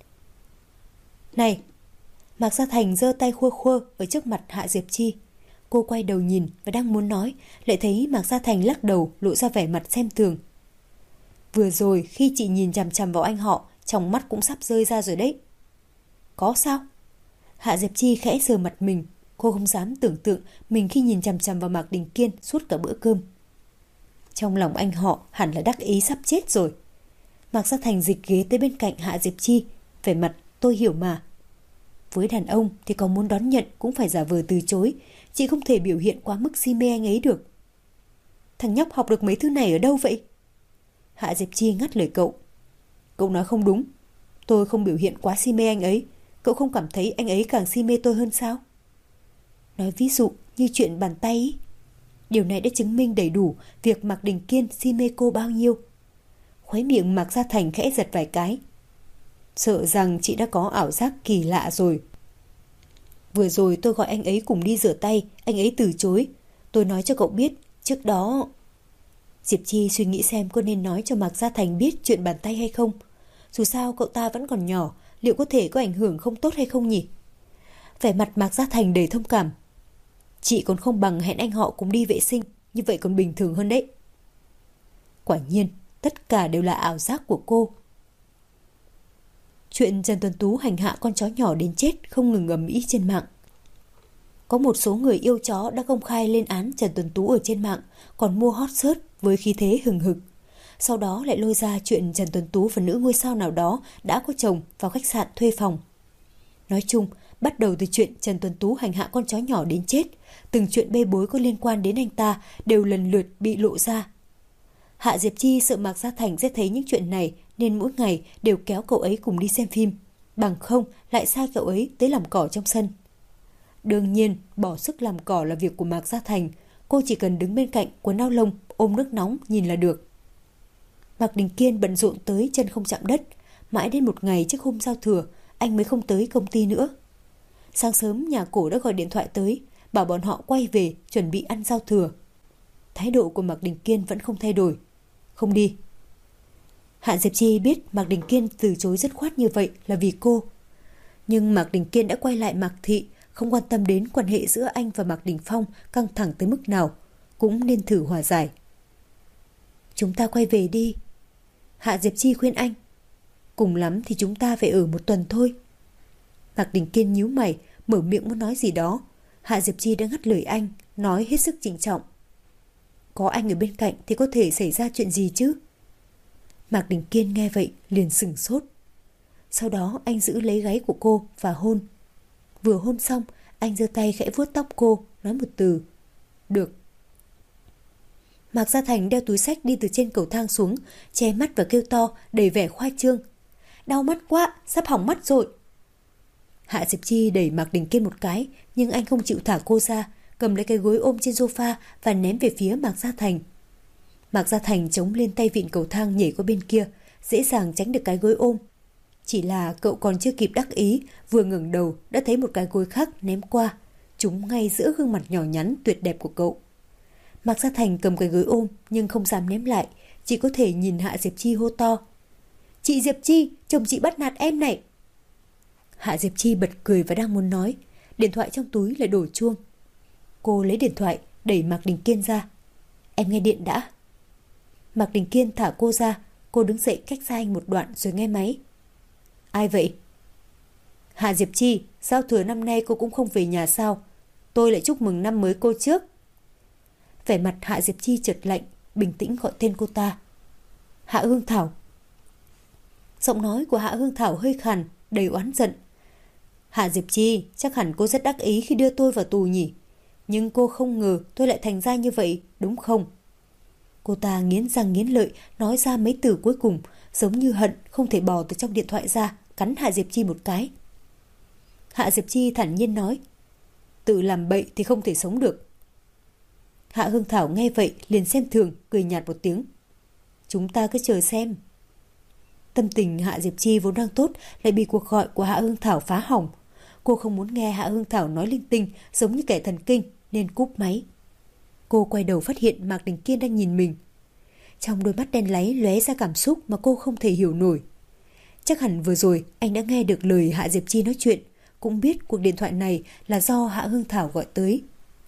Này! Mạc Gia Thành giơ tay khua khua ở trước mặt Hạ Diệp Chi. Cô quay đầu nhìn và đang muốn nói, lại thấy Mạc Gia Thành lắc đầu lộ ra vẻ mặt xem thường. Vừa rồi khi chị nhìn chằm chằm vào anh họ, trong mắt cũng sắp rơi ra rồi đấy. Có sao? Hạ Diệp Chi khẽ sờ mặt mình. Cô không dám tưởng tượng mình khi nhìn chằm chằm vào Mạc Đình Kiên suốt cả bữa cơm. Trong lòng anh họ hẳn là đắc ý sắp chết rồi. Mạc Gia Thành dịch ghế tới bên cạnh Hạ Diệp Chi, vẻ mặt tôi hiểu mà. Với đàn ông thì có muốn đón nhận cũng phải giả vờ từ chối. Chị không thể biểu hiện quá mức si mê anh ấy được. Thằng nhóc học được mấy thứ này ở đâu vậy? Hạ Diệp Chi ngắt lời cậu. Cậu nói không đúng. Tôi không biểu hiện quá si mê anh ấy. Cậu không cảm thấy anh ấy càng si mê tôi hơn sao? Nói ví dụ như chuyện bàn tay ý. Điều này đã chứng minh đầy đủ việc Mạc Đình Kiên si mê cô bao nhiêu. Khóe miệng Mạc Gia Thành khẽ giật vài cái. Sợ rằng chị đã có ảo giác kỳ lạ rồi. Vừa rồi tôi gọi anh ấy cùng đi rửa tay, anh ấy từ chối. Tôi nói cho cậu biết, trước đó... Diệp Chi suy nghĩ xem có nên nói cho Mạc Gia Thành biết chuyện bàn tay hay không. Dù sao cậu ta vẫn còn nhỏ, liệu có thể có ảnh hưởng không tốt hay không nhỉ? Vẻ mặt Mạc Gia Thành đầy thông cảm. Chị còn không bằng hẹn anh họ cùng đi vệ sinh, như vậy còn bình thường hơn đấy. Quả nhiên, tất cả đều là ảo giác của cô. Chuyện Trần Tuấn Tú hành hạ con chó nhỏ đến chết không ngừng ầm ĩ trên mạng. Có một số người yêu chó đã công khai lên án Trần Tuấn Tú ở trên mạng, còn mua hot search với khí thế hừng hực. Sau đó lại lôi ra chuyện Trần Tuấn Tú và nữ ngôi sao nào đó đã có chồng vào khách sạn thuê phòng. Nói chung, bắt đầu từ chuyện Trần Tuấn Tú hành hạ con chó nhỏ đến chết, từng chuyện bê bối có liên quan đến anh ta đều lần lượt bị lộ ra. Hạ Diệp Chi sợ Mạc Gia Thành sẽ thấy những chuyện này nên mỗi ngày đều kéo cậu ấy cùng đi xem phim, bằng không lại sai cậu ấy tới làm cỏ trong sân. Đương nhiên, bỏ sức làm cỏ là việc của Mạc Gia Thành, cô chỉ cần đứng bên cạnh quần áo lông ôm nước nóng nhìn là được. Mạc Đình Kiên bận rộn tới chân không chạm đất, mãi đến một ngày trước hôm giao thừa, anh mới không tới công ty nữa. Sáng sớm nhà cổ đã gọi điện thoại tới, bảo bọn họ quay về chuẩn bị ăn giao thừa. Thái độ của Mạc Đình Kiên vẫn không thay đổi. Không đi. Hạ Diệp Chi biết Mạc Đình Kiên từ chối dứt khoát như vậy là vì cô. Nhưng Mạc Đình Kiên đã quay lại Mạc Thị, không quan tâm đến quan hệ giữa anh và Mạc Đình Phong căng thẳng tới mức nào, cũng nên thử hòa giải. Chúng ta quay về đi. Hạ Diệp Chi khuyên anh. Cùng lắm thì chúng ta phải ở một tuần thôi. Mạc Đình Kiên nhíu mày, mở miệng muốn nói gì đó. Hạ Diệp Chi đã ngắt lời anh, nói hết sức trịnh trọng. Có anh ở bên cạnh thì có thể xảy ra chuyện gì chứ? Mạc Đình Kiên nghe vậy liền sửng sốt. Sau đó anh giữ lấy gáy của cô và hôn. Vừa hôn xong, anh giơ tay khẽ vuốt tóc cô, nói một từ. Được. Mạc Gia Thành đeo túi xách đi từ trên cầu thang xuống, che mắt và kêu to đầy vẻ khoa trương. Đau mắt quá, sắp hỏng mắt rồi. Hạ Diệp Chi đẩy Mạc Đình Kiên một cái, nhưng anh không chịu thả cô ra, cầm lấy cái gối ôm trên sofa và ném về phía Mạc Gia Thành. Mạc Gia Thành chống lên tay vịn cầu thang nhảy qua bên kia, dễ dàng tránh được cái gối ôm. Chỉ là cậu còn chưa kịp đắc ý, vừa ngẩng đầu đã thấy một cái gối khác ném qua, trúng ngay giữa gương mặt nhỏ nhắn tuyệt đẹp của cậu. Mạc Gia Thành cầm cái gối ôm nhưng không dám ném lại, chỉ có thể nhìn Hạ Diệp Chi hô to. Chị Diệp Chi, chồng chị bắt nạt em này. Hạ Diệp Chi bật cười và đang muốn nói, điện thoại trong túi lại đổ chuông. Cô lấy điện thoại, đẩy Mạc Đình Kiên ra. Em nghe điện đã. Mạc Đình Kiên thả cô ra, cô đứng dậy cách xa anh một đoạn rồi nghe máy. Ai vậy? Hạ Diệp Chi, giao thừa năm nay cô cũng không về nhà sao? Tôi lại chúc mừng năm mới cô trước. Vẻ mặt Hạ Diệp Chi chợt lạnh, bình tĩnh gọi tên cô ta. Hạ Hương Thảo. Giọng nói của Hạ Hương Thảo hơi khàn, đầy oán giận. Hạ Diệp Chi, chắc hẳn cô rất đắc ý khi đưa tôi vào tù nhỉ? Nhưng cô không ngờ tôi lại thành ra như vậy, đúng không? Cô ta nghiến răng nghiến lợi, nói ra mấy từ cuối cùng, giống như hận không thể bò từ trong điện thoại ra, cắn Hạ Diệp Chi một cái. Hạ Diệp Chi thản nhiên nói, tự làm bậy thì không thể sống được. Hạ Hương Thảo nghe vậy liền xem thường, cười nhạt một tiếng. Chúng ta cứ chờ xem. Tâm tình Hạ Diệp Chi vốn đang tốt lại bị cuộc gọi của Hạ Hương Thảo phá hỏng. Cô không muốn nghe Hạ Hương Thảo nói linh tinh giống như kẻ thần kinh nên cúp máy. Cô quay đầu phát hiện Mạc Đình Kiên đang nhìn mình. Trong đôi mắt đen láy lóe ra cảm xúc mà cô không thể hiểu nổi. Chắc hẳn vừa rồi anh đã nghe được lời Hạ Diệp Chi nói chuyện, cũng biết cuộc điện thoại này là do Hạ Hương Thảo gọi tới.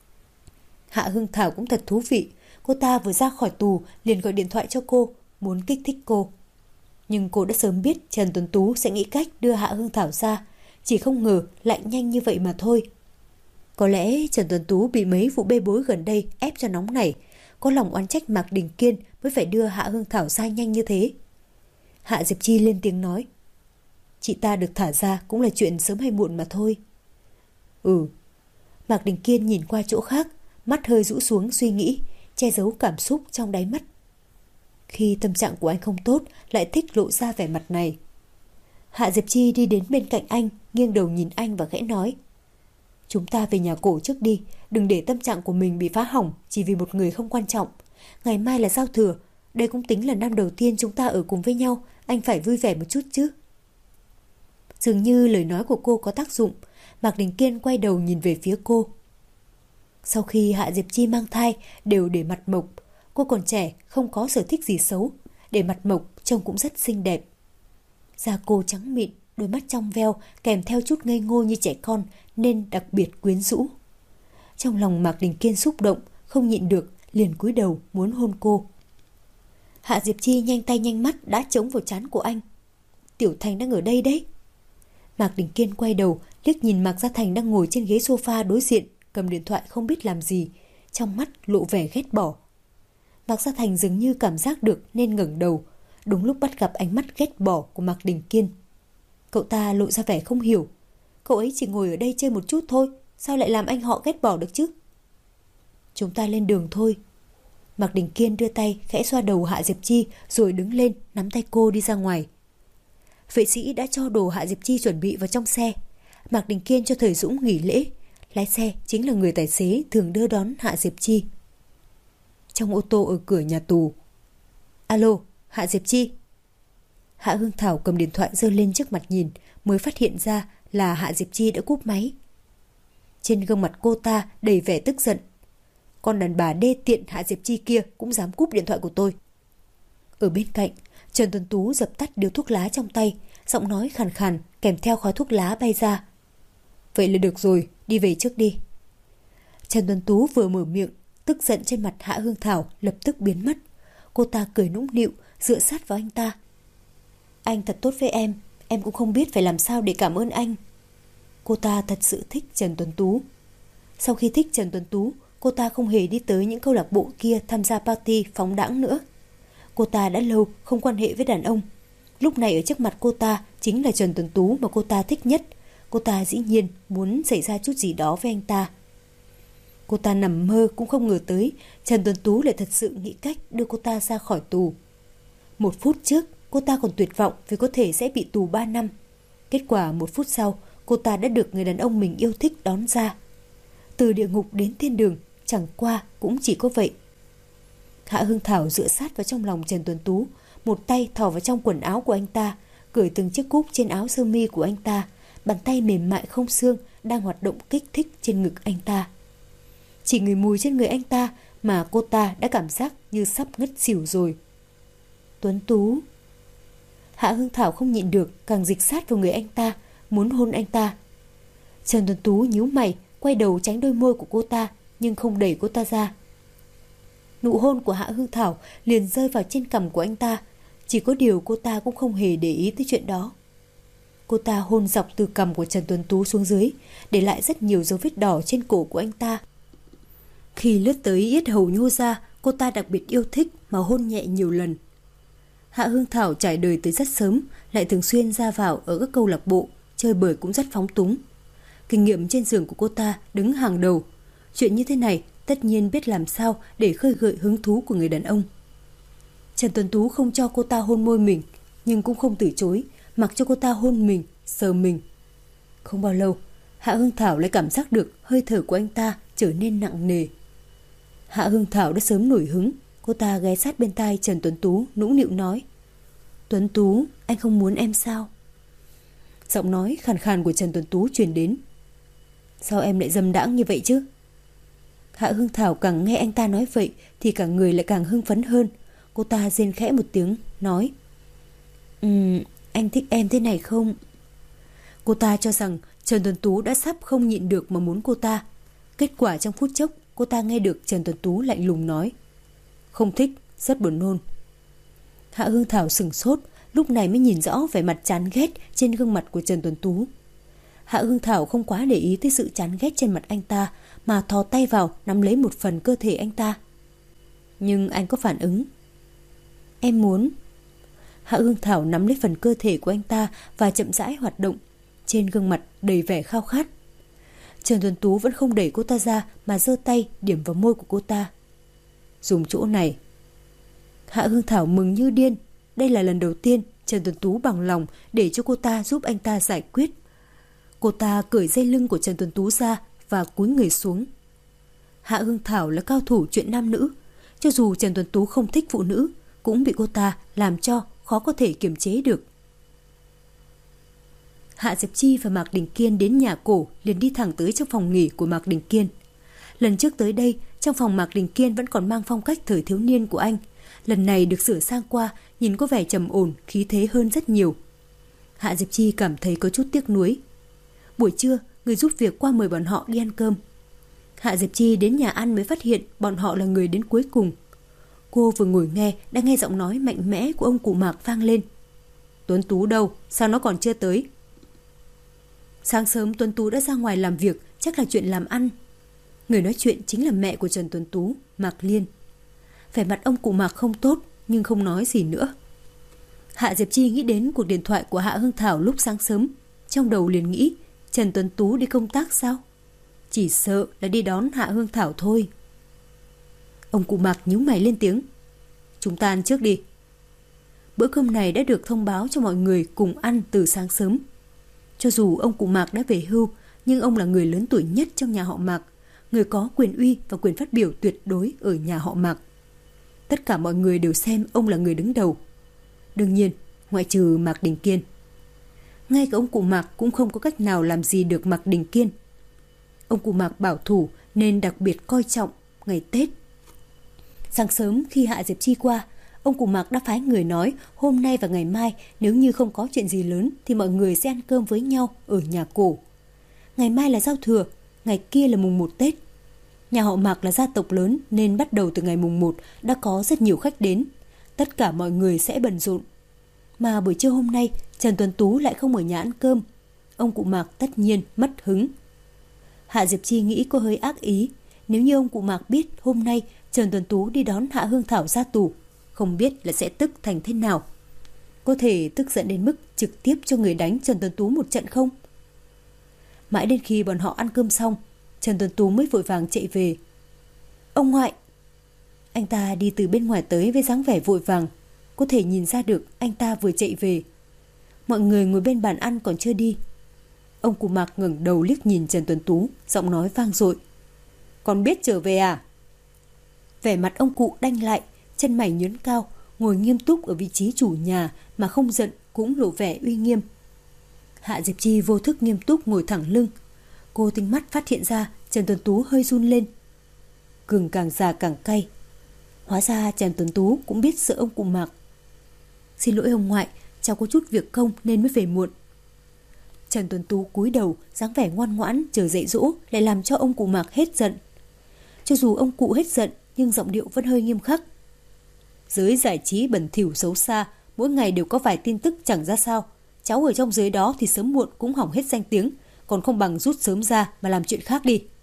Hạ Hương Thảo cũng thật thú vị. Cô ta vừa ra khỏi tù liền gọi điện thoại cho cô, muốn kích thích cô. Nhưng cô đã sớm biết Trần Tuấn Tú sẽ nghĩ cách đưa Hạ Hương Thảo ra, chỉ không ngờ lại nhanh như vậy mà thôi. Có lẽ Trần Tuấn Tú bị mấy vụ bê bối gần đây ép cho nóng nảy, có lòng oán trách Mạc Đình Kiên mới phải đưa Hạ Hương Thảo ra nhanh như thế. Hạ Diệp Chi lên tiếng nói. Chị ta được thả ra cũng là chuyện sớm hay muộn mà thôi. Ừ. Mạc Đình Kiên nhìn qua chỗ khác, mắt hơi rũ xuống suy nghĩ, che giấu cảm xúc trong đáy mắt. Khi tâm trạng của anh không tốt, lại thích lộ ra vẻ mặt này. Hạ Diệp Chi đi đến bên cạnh anh, nghiêng đầu nhìn anh và khẽ nói: Chúng ta về nhà cổ trước đi, đừng để tâm trạng của mình bị phá hỏng chỉ vì một người không quan trọng. Ngày mai là giao thừa, đây cũng tính là năm đầu tiên chúng ta ở cùng với nhau, anh phải vui vẻ một chút chứ. Dường như lời nói của cô có tác dụng, Mạc Đình Kiên quay đầu nhìn về phía cô. Sau khi Hạ Diệp Chi mang thai đều để mặt mộc, cô còn trẻ không có sở thích gì xấu, để mặt mộc trông cũng rất xinh đẹp. Da cô trắng mịn, đôi mắt trong veo kèm theo chút ngây ngô như trẻ con nên đặc biệt quyến rũ. Trong lòng Mạc Đình Kiên xúc động, không nhịn được liền cúi đầu muốn hôn cô. Hạ Diệp Chi nhanh tay nhanh mắt đã chống vào trán của anh. Tiểu Thành đang ở đây đấy. Mạc Đình Kiên quay đầu liếc nhìn Mạc Gia Thành đang ngồi trên ghế sofa đối diện, cầm điện thoại không biết làm gì, trong mắt lộ vẻ ghét bỏ. Mạc Gia Thành dường như cảm giác được nên ngẩng đầu, đúng lúc bắt gặp ánh mắt ghét bỏ của Mạc Đình Kiên. Cậu ta lộ ra vẻ không hiểu. Cậu ấy chỉ ngồi ở đây chơi một chút thôi, sao lại làm anh họ ghét bỏ được chứ? Chúng ta lên đường thôi. Mạc Đình Kiên đưa tay khẽ xoa đầu Hạ Diệp Chi rồi đứng lên nắm tay cô đi ra ngoài. Vệ sĩ đã cho đồ Hạ Diệp Chi chuẩn bị vào trong xe. Mạc Đình Kiên cho Thời Dũng nghỉ lễ. Lái xe chính là người tài xế thường đưa đón Hạ Diệp Chi. Trong ô tô ở cửa nhà tù. Alo, Hạ Diệp Chi. Hạ Hương Thảo cầm điện thoại giơ lên trước mặt nhìn, mới phát hiện ra là Hạ Diệp Chi đã cúp máy. Trên gương mặt cô ta đầy vẻ tức giận. Con đàn bà đê tiện Hạ Diệp Chi kia cũng dám cúp điện thoại của tôi. Ở bên cạnh, Trần Tuấn Tú dập tắt điếu thuốc lá trong tay, giọng nói khàn khàn kèm theo khói thuốc lá bay ra. Vậy là được rồi, đi về trước đi. Trần Tuấn Tú vừa mở miệng, tức giận trên mặt Hạ Hương Thảo lập tức biến mất. Cô ta cười nũng nịu, dựa sát vào anh ta. Anh thật tốt với em cũng không biết phải làm sao để cảm ơn anh. Cô ta thật sự thích Trần Tuấn Tú. Sau khi thích Trần Tuấn Tú, cô ta không hề đi tới những câu lạc bộ kia tham gia party phóng đãng nữa. Cô ta đã lâu không quan hệ với đàn ông. Lúc này ở trước mặt cô ta chính là Trần Tuấn Tú mà cô ta thích nhất. Cô ta dĩ nhiên muốn xảy ra chút gì đó với anh ta. Cô ta nằm mơ cũng không ngờ tới Trần Tuấn Tú lại thật sự nghĩ cách đưa cô ta ra khỏi tù. 1 phút trước cô ta còn tuyệt vọng vì có thể sẽ bị tù 3 năm. Kết quả 1 phút sau cô ta đã được người đàn ông mình yêu thích đón ra. Từ địa ngục đến thiên đường chẳng qua cũng chỉ có vậy. Hạ Hương Thảo dựa sát vào trong lòng Trần Tuấn Tú, một tay thò vào trong quần áo của anh ta, cởi từng chiếc cúc trên áo sơ mi của anh ta, bàn tay mềm mại không xương đang hoạt động kích thích trên ngực anh ta. Chỉ ngửi mùi trên người anh ta mà cô ta đã cảm giác như sắp ngất xỉu rồi. Tuấn Tú. Hạ Hương Thảo không nhịn được, càng dịch sát vào người anh ta, muốn hôn anh ta. Trần Tuấn Tú nhíu mày, quay đầu tránh đôi môi của cô ta, nhưng không đẩy cô ta ra. Nụ hôn của Hạ Hương Thảo liền rơi vào trên cằm của anh ta, chỉ có điều cô ta cũng không hề để ý tới chuyện đó. Cô ta hôn dọc từ cằm của Trần Tuấn Tú xuống dưới, để lại rất nhiều dấu vết đỏ trên cổ của anh ta. Khi lướt tới yết hầu nhô ra, cô ta đặc biệt yêu thích mà hôn nhẹ nhiều lần. Hạ Hương Thảo trải đời tới rất sớm, lại thường xuyên ra vào ở các câu lạc bộ, chơi bời cũng rất phóng túng. Kinh nghiệm trên giường của cô ta đứng hàng đầu. Chuyện như thế này tất nhiên biết làm sao để khơi gợi hứng thú của người đàn ông. Trần Tuấn Tú không cho cô ta hôn môi mình, nhưng cũng không từ chối, mặc cho cô ta hôn mình, sờ mình. Không bao lâu, Hạ Hương Thảo lại cảm giác được hơi thở của anh ta trở nên nặng nề. Hạ Hương Thảo đã sớm nổi hứng, cô ta ghé sát bên tai Trần Tuấn Tú nũng nịu nói: Tuấn Tú, anh không muốn em sao? Giọng nói khàn khàn của Trần Tuấn Tú truyền đến. Sao em lại dâm đãng như vậy chứ? Hạ Hương Thảo càng nghe anh ta nói vậy thì cả người lại càng hưng phấn hơn. Cô ta rên khẽ một tiếng, nói: anh thích em thế này không? Cô ta cho rằng Trần Tuấn Tú đã sắp không nhịn được mà muốn cô ta. Kết quả trong phút chốc cô ta nghe được Trần Tuấn Tú lạnh lùng nói: Không thích, rất buồn nôn. Hạ Hương Thảo sửng sốt, lúc này mới nhìn rõ vẻ mặt chán ghét trên gương mặt của Trần Tuấn Tú. Hạ Hương Thảo không quá để ý tới sự chán ghét trên mặt anh ta, mà thò tay vào nắm lấy một phần cơ thể anh ta. Nhưng anh có phản ứng. Em muốn. Hạ Hương Thảo nắm lấy phần cơ thể của anh ta và chậm rãi hoạt động, trên gương mặt đầy vẻ khao khát. Trần Tuấn Tú vẫn không đẩy cô ta ra mà giơ tay điểm vào môi của cô ta. Dùng chỗ này. Hạ Hương Thảo mừng như điên. Đây là lần đầu tiên Trần Tuấn Tú bằng lòng để cho cô ta giúp anh ta giải quyết. Cô ta cởi dây lưng của Trần Tuấn Tú ra và cúi người xuống. Hạ Hương Thảo là cao thủ chuyện nam nữ. Cho dù Trần Tuấn Tú không thích phụ nữ, cũng bị cô ta làm cho khó có thể kiềm chế được. Hạ Diệp Chi và Mạc Đình Kiên đến nhà cổ liền đi thẳng tới trong phòng nghỉ của Mạc Đình Kiên. Lần trước tới đây, trong phòng Mạc Đình Kiên vẫn còn mang phong cách thời thiếu niên của anh. Lần này được sửa sang qua, nhìn có vẻ trầm ổn, khí thế hơn rất nhiều. Hạ Diệp Chi cảm thấy có chút tiếc nuối. Buổi trưa, người giúp việc qua mời bọn họ đi ăn cơm. Hạ Diệp Chi đến nhà ăn mới phát hiện bọn họ là người đến cuối cùng. Cô vừa ngồi nghe đã nghe giọng nói mạnh mẽ của ông cụ Mạc vang lên. Tuấn Tú đâu? Sao nó còn chưa tới? Sáng sớm Tuấn Tú đã ra ngoài làm việc, chắc là chuyện làm ăn. Người nói chuyện chính là mẹ của Trần Tuấn Tú, Mạc Liên. Vẻ mặt ông cụ Mạc không tốt nhưng không nói gì nữa. Hạ Diệp Chi nghĩ đến cuộc điện thoại của Hạ Hương Thảo lúc sáng sớm, trong đầu liền nghĩ Trần Tuấn Tú đi công tác sao? Chỉ sợ là đi đón Hạ Hương Thảo thôi. Ông cụ Mạc nhíu mày lên tiếng. Chúng ta ăn trước đi. Bữa cơm này đã được thông báo cho mọi người cùng ăn từ sáng sớm. Cho dù ông cụ Mạc đã về hưu, nhưng ông là người lớn tuổi nhất trong nhà họ Mạc, người có quyền uy và quyền phát biểu tuyệt đối ở nhà họ Mạc. Tất cả mọi người đều xem ông là người đứng đầu. Đương nhiên, ngoại trừ Mạc Đình Kiên. Ngay cả ông cụ Mạc cũng không có cách nào làm gì được Mạc Đình Kiên. Ông cụ Mạc bảo thủ nên đặc biệt coi trọng ngày Tết. Sáng sớm khi Hạ Diệp Chi qua, ông cụ Mạc đã phái người nói hôm nay và ngày mai nếu như không có chuyện gì lớn thì mọi người sẽ ăn cơm với nhau ở nhà cổ. Ngày mai là giao thừa, ngày kia là mùng 1 Tết. Nhà họ Mạc là gia tộc lớn nên bắt đầu từ ngày mùng 1 đã có rất nhiều khách đến. Tất cả mọi người sẽ bận rộn. Mà buổi trưa hôm nay Trần Tuấn Tú lại không ở nhà ăn cơm. Ông cụ Mạc tất nhiên mất hứng. Hạ Diệp Chi nghĩ cô hơi ác ý. Nếu như ông cụ Mạc biết hôm nay Trần Tuấn Tú đi đón Hạ Hương Thảo ra tù, không biết là sẽ tức thành thế nào. Có thể tức giận đến mức trực tiếp cho người đánh Trần Tuấn Tú một trận không? Mãi đến khi bọn họ ăn cơm xong, Trần Tuấn Tú mới vội vàng chạy về. Ông ngoại! Anh ta đi từ bên ngoài tới với dáng vẻ vội vàng. Có thể nhìn ra được anh ta vừa chạy về. Mọi người ngồi bên bàn ăn còn chưa đi. Ông cụ Mạc ngẩng đầu liếc nhìn Trần Tuấn Tú, giọng nói vang dội. Con biết trở về à? Vẻ mặt ông cụ đanh lại, chân mày nhướng cao, ngồi nghiêm túc ở vị trí chủ nhà mà không giận cũng lộ vẻ uy nghiêm. Hạ Diệp Chi vô thức nghiêm túc ngồi thẳng lưng. Cô tinh mắt phát hiện ra Trần Tuấn Tú hơi run lên. Gừng càng già càng cay. Hóa ra Trần Tuấn Tú cũng biết sợ ông cụ Mạc. Xin lỗi ông ngoại, cháu có chút việc công nên mới về muộn. Trần Tuấn Tú cúi đầu, dáng vẻ ngoan ngoãn chờ dạy dỗ lại làm cho ông cụ Mạc hết giận. Cho dù ông cụ hết giận nhưng giọng điệu vẫn hơi nghiêm khắc. Giới giải trí bẩn thỉu xấu xa, mỗi ngày đều có vài tin tức chẳng ra sao. Cháu ở trong giới đó thì sớm muộn cũng hỏng hết danh tiếng, còn không bằng rút sớm ra mà làm chuyện khác đi.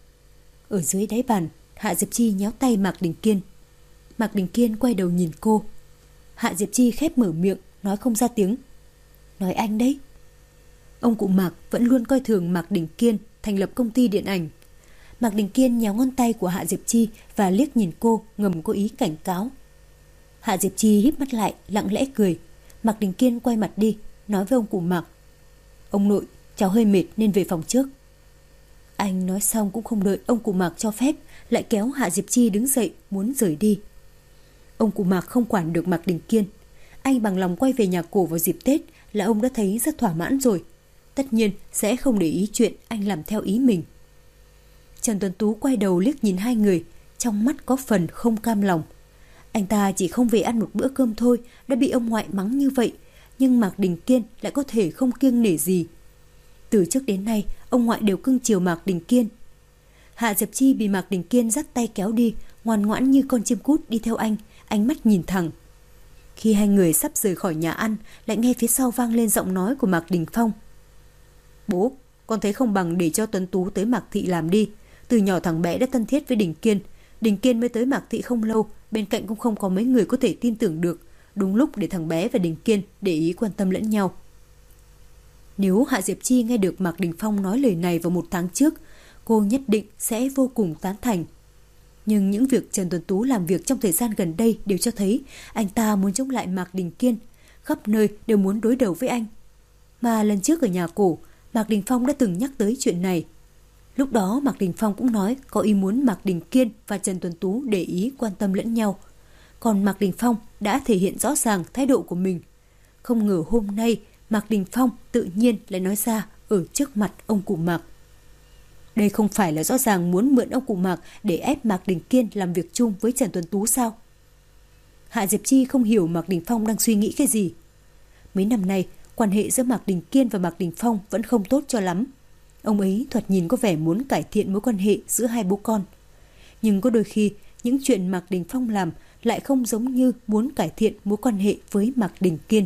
Ở dưới đáy bàn, Hạ Diệp Chi nhéo tay Mạc Đình Kiên. Mạc Đình Kiên quay đầu nhìn cô. Hạ Diệp Chi khép mở miệng, nói không ra tiếng. Nói anh đấy. Ông cụ Mạc vẫn luôn coi thường Mạc Đình Kiên thành lập công ty điện ảnh. Mạc Đình Kiên nhéo ngón tay của Hạ Diệp Chi và liếc nhìn cô, ngầm có ý cảnh cáo. Hạ Diệp Chi híp mắt lại, lặng lẽ cười. Mạc Đình Kiên quay mặt đi, nói với ông cụ Mạc. Ông nội, cháu hơi mệt nên về phòng trước. Anh nói xong cũng không đợi ông cụ Mạc cho phép, lại kéo Hạ Diệp Chi đứng dậy muốn rời đi. Ông cụ Mạc không quản được Mạc Đình Kiên. Anh bằng lòng quay về nhà cổ vào dịp Tết là ông đã thấy rất thỏa mãn rồi. Tất nhiên sẽ không để ý chuyện anh làm theo ý mình. Trần Tuấn Tú quay đầu liếc nhìn hai người, trong mắt có phần không cam lòng. Anh ta chỉ không về ăn một bữa cơm thôi đã bị ông ngoại mắng như vậy, nhưng Mạc Đình Kiên lại có thể không kiêng nể gì. Từ trước đến nay ông ngoại đều cưng chiều Mạc Đình Kiên. Hạ Diệp Chi bị Mạc Đình Kiên dắt tay kéo đi, ngoan ngoãn như con chim cút đi theo anh, ánh mắt nhìn thẳng. Khi hai người sắp rời khỏi nhà ăn, lại nghe phía sau vang lên giọng nói của Mạc Đình Phong. Bố, con thấy không bằng để cho Tuấn Tú tới Mạc Thị làm đi. Từ nhỏ thằng bé đã thân thiết với Đình Kiên mới tới Mạc Thị không lâu, bên cạnh cũng không có mấy người có thể tin tưởng được. đúng lúc để thằng bé và Đình Kiên để ý quan tâm lẫn nhau. Nếu Hạ Diệp Chi nghe được Mạc Đình Phong nói lời này vào 1 tháng trước, cô nhất định sẽ vô cùng tán thành. Nhưng những việc Trần Tuấn Tú làm việc trong thời gian gần đây đều cho thấy anh ta muốn chống lại Mạc Đình Kiên, khắp nơi đều muốn đối đầu với anh. Mà lần trước ở nhà cổ, Mạc Đình Phong đã từng nhắc tới chuyện này. Lúc đó Mạc Đình Phong cũng nói có ý muốn Mạc Đình Kiên và Trần Tuấn Tú để ý quan tâm lẫn nhau. Còn Mạc Đình Phong đã thể hiện rõ ràng thái độ của mình. Không ngờ hôm nay Mạc Đình Phong tự nhiên lại nói ra ở trước mặt ông cụ Mạc. Đây không phải là rõ ràng muốn mượn ông cụ Mạc để ép Mạc Đình Kiên làm việc chung với Trần Tuấn Tú sao? Hạ Diệp Chi không hiểu Mạc Đình Phong đang suy nghĩ cái gì. Mấy năm nay, quan hệ giữa Mạc Đình Kiên và Mạc Đình Phong vẫn không tốt cho lắm. Ông ấy thoạt nhìn có vẻ muốn cải thiện mối quan hệ giữa hai bố con. Nhưng có đôi khi, những chuyện Mạc Đình Phong làm lại không giống như muốn cải thiện mối quan hệ với Mạc Đình Kiên.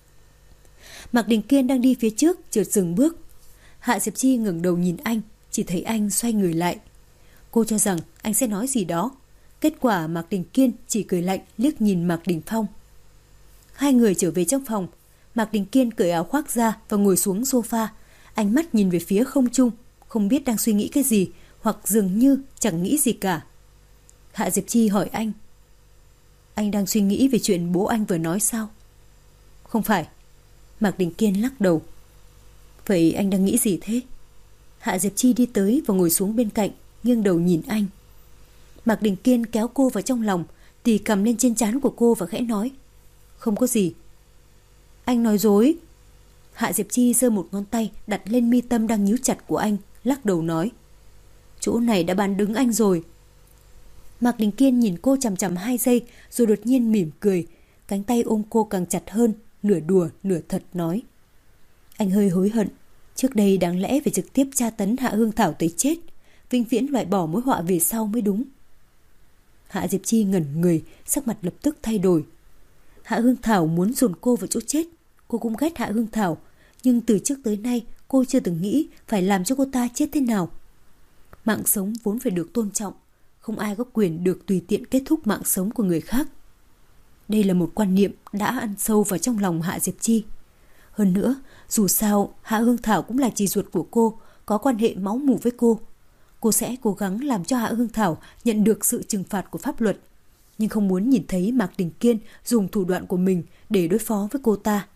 Mạc Đình Kiên đang đi phía trước, chợt dừng bước. Hạ Diệp Chi ngẩng đầu nhìn anh, chỉ thấy anh xoay người lại. Cô cho rằng anh sẽ nói gì đó. Kết quả Mạc Đình Kiên chỉ cười lạnh liếc nhìn Mạc Đình Phong. Hai người trở về trong phòng. Mạc Đình Kiên cởi áo khoác ra và ngồi xuống sofa. Ánh mắt nhìn về phía không trung, không biết đang suy nghĩ cái gì, hoặc dường như chẳng nghĩ gì cả. Hạ Diệp Chi hỏi anh. Anh đang suy nghĩ về chuyện bố anh vừa nói sao? Không phải. Mạc Đình Kiên lắc đầu. Vậy anh đang nghĩ gì thế? Hạ Diệp Chi đi tới và ngồi xuống bên cạnh, nghiêng đầu nhìn anh. Mạc Đình Kiên kéo cô vào trong lòng, tì cầm lên trên trán của cô và khẽ nói. Không có gì. Anh nói dối. Hạ Diệp Chi giơ một ngón tay đặt lên mi tâm đang nhíu chặt của anh, lắc đầu nói. Chỗ này đã bán đứng anh rồi. Mạc Đình Kiên nhìn cô chằm chằm 2 giây rồi đột nhiên mỉm cười, cánh tay ôm cô càng chặt hơn, nửa đùa nửa thật nói. Anh hơi hối hận, trước đây đáng lẽ phải trực tiếp tra tấn Hạ Hương Thảo tới chết, vĩnh viễn loại bỏ mối họa về sau mới đúng. Hạ Diệp Chi ngẩn người, sắc mặt lập tức thay đổi. Hạ Hương Thảo muốn dồn cô vào chỗ chết. Cô cũng ghét Hạ Hương Thảo, nhưng từ trước tới nay cô chưa từng nghĩ phải làm cho cô ta chết thế nào. Mạng sống vốn phải được tôn trọng, không ai có quyền được tùy tiện kết thúc mạng sống của người khác. Đây là một quan niệm đã ăn sâu vào trong lòng Hạ Diệp Chi. Hơn nữa, dù sao Hạ Hương Thảo cũng là chị ruột của cô, có quan hệ máu mủ với cô. Cô sẽ cố gắng làm cho Hạ Hương Thảo nhận được sự trừng phạt của pháp luật, nhưng không muốn nhìn thấy Mạc Đình Kiên dùng thủ đoạn của mình để đối phó với cô ta.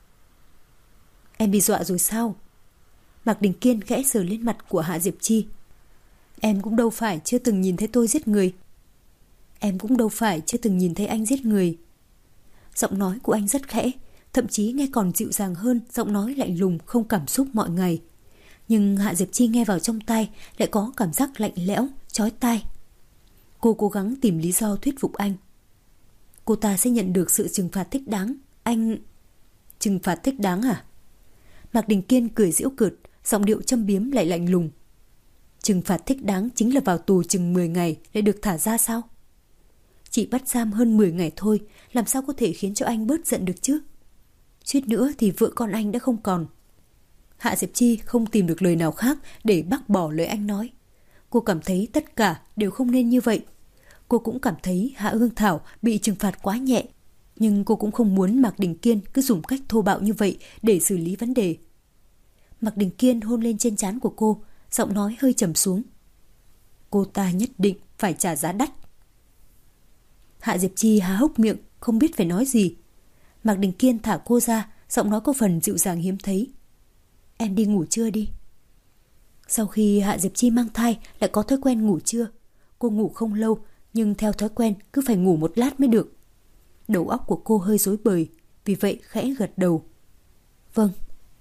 Em bị dọa rồi sao? Mạc Đình Kiên khẽ sờ lên mặt của Hạ Diệp Chi. Em cũng đâu phải chưa từng nhìn thấy tôi giết người. Em cũng đâu phải chưa từng nhìn thấy anh giết người. Giọng nói của anh rất khẽ, thậm chí nghe còn dịu dàng hơn giọng nói lạnh lùng không cảm xúc mọi ngày. Nhưng Hạ Diệp Chi nghe vào trong tai lại có cảm giác lạnh lẽo, chói tai. Cô cố gắng tìm lý do thuyết phục anh. Cô ta sẽ nhận được sự trừng phạt thích đáng. Anh... Trừng phạt thích đáng à? Mạc Đình Kiên cười giễu cợt, giọng điệu châm biếm lại lạnh lùng. Trừng phạt thích đáng chính là vào tù chừng 10 ngày lại được thả ra sao? Chỉ bắt giam hơn 10 ngày thôi, làm sao có thể khiến cho anh bớt giận được chứ? Suýt nữa thì vợ con anh đã không còn. Hạ Diệp Chi không tìm được lời nào khác để bác bỏ lời anh nói. Cô cảm thấy tất cả đều không nên như vậy. Cô cũng cảm thấy Hạ Hương Thảo bị trừng phạt quá nhẹ, nhưng cô cũng không muốn Mạc Đình Kiên cứ dùng cách thô bạo như vậy để xử lý vấn đề. Mạc Đình Kiên hôn lên trên trán của cô, giọng nói hơi trầm xuống. Cô ta nhất định phải trả giá đắt. Hạ Diệp Chi há hốc miệng, không biết phải nói gì. Mạc Đình Kiên thả cô ra, giọng nói có phần dịu dàng hiếm thấy. Em đi ngủ trưa đi. Sau khi Hạ Diệp Chi mang thai lại có thói quen ngủ trưa. Cô ngủ không lâu, nhưng theo thói quen cứ phải ngủ một lát mới được. Đầu óc của cô hơi rối bời, vì vậy khẽ gật đầu. Vâng.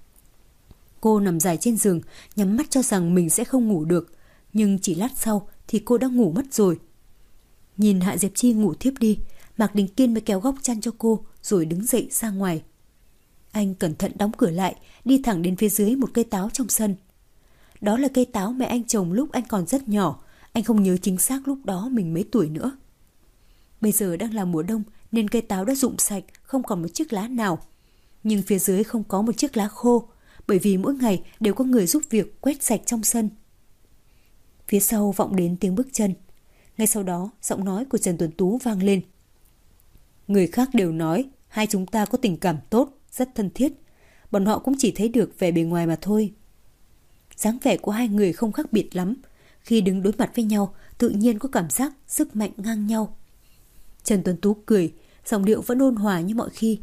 Cô nằm dài trên giường, nhắm mắt cho rằng mình sẽ không ngủ được, nhưng chỉ lát sau thì cô đã ngủ mất rồi. Nhìn Hạ Diệp Chi ngủ thiếp đi, Mạc Đình Kiên mới kéo góc chăn cho cô rồi đứng dậy ra ngoài. Anh cẩn thận đóng cửa lại, đi thẳng đến phía dưới một cây táo trong sân. Đó là cây táo mẹ anh trồng lúc anh còn rất nhỏ, anh không nhớ chính xác lúc đó mình mấy tuổi nữa. Bây giờ đang là mùa đông nên cây táo đã rụng sạch, không còn một chiếc lá nào. Nhưng phía dưới không có một chiếc lá khô, bởi vì mỗi ngày đều có người giúp việc quét sạch trong sân. Phía sau vọng đến tiếng bước chân. Ngay sau đó, giọng nói của Trần Tuấn Tú vang lên. Người khác đều nói Hai chúng ta có tình cảm tốt, rất thân thiết. Bọn họ cũng chỉ thấy được vẻ bề ngoài mà thôi. Dáng vẻ của hai người không khác biệt lắm. Khi đứng đối mặt với nhau, tự nhiên có cảm giác sức mạnh ngang nhau. Trần Tuấn Tú cười, giọng điệu vẫn ôn hòa như mọi khi.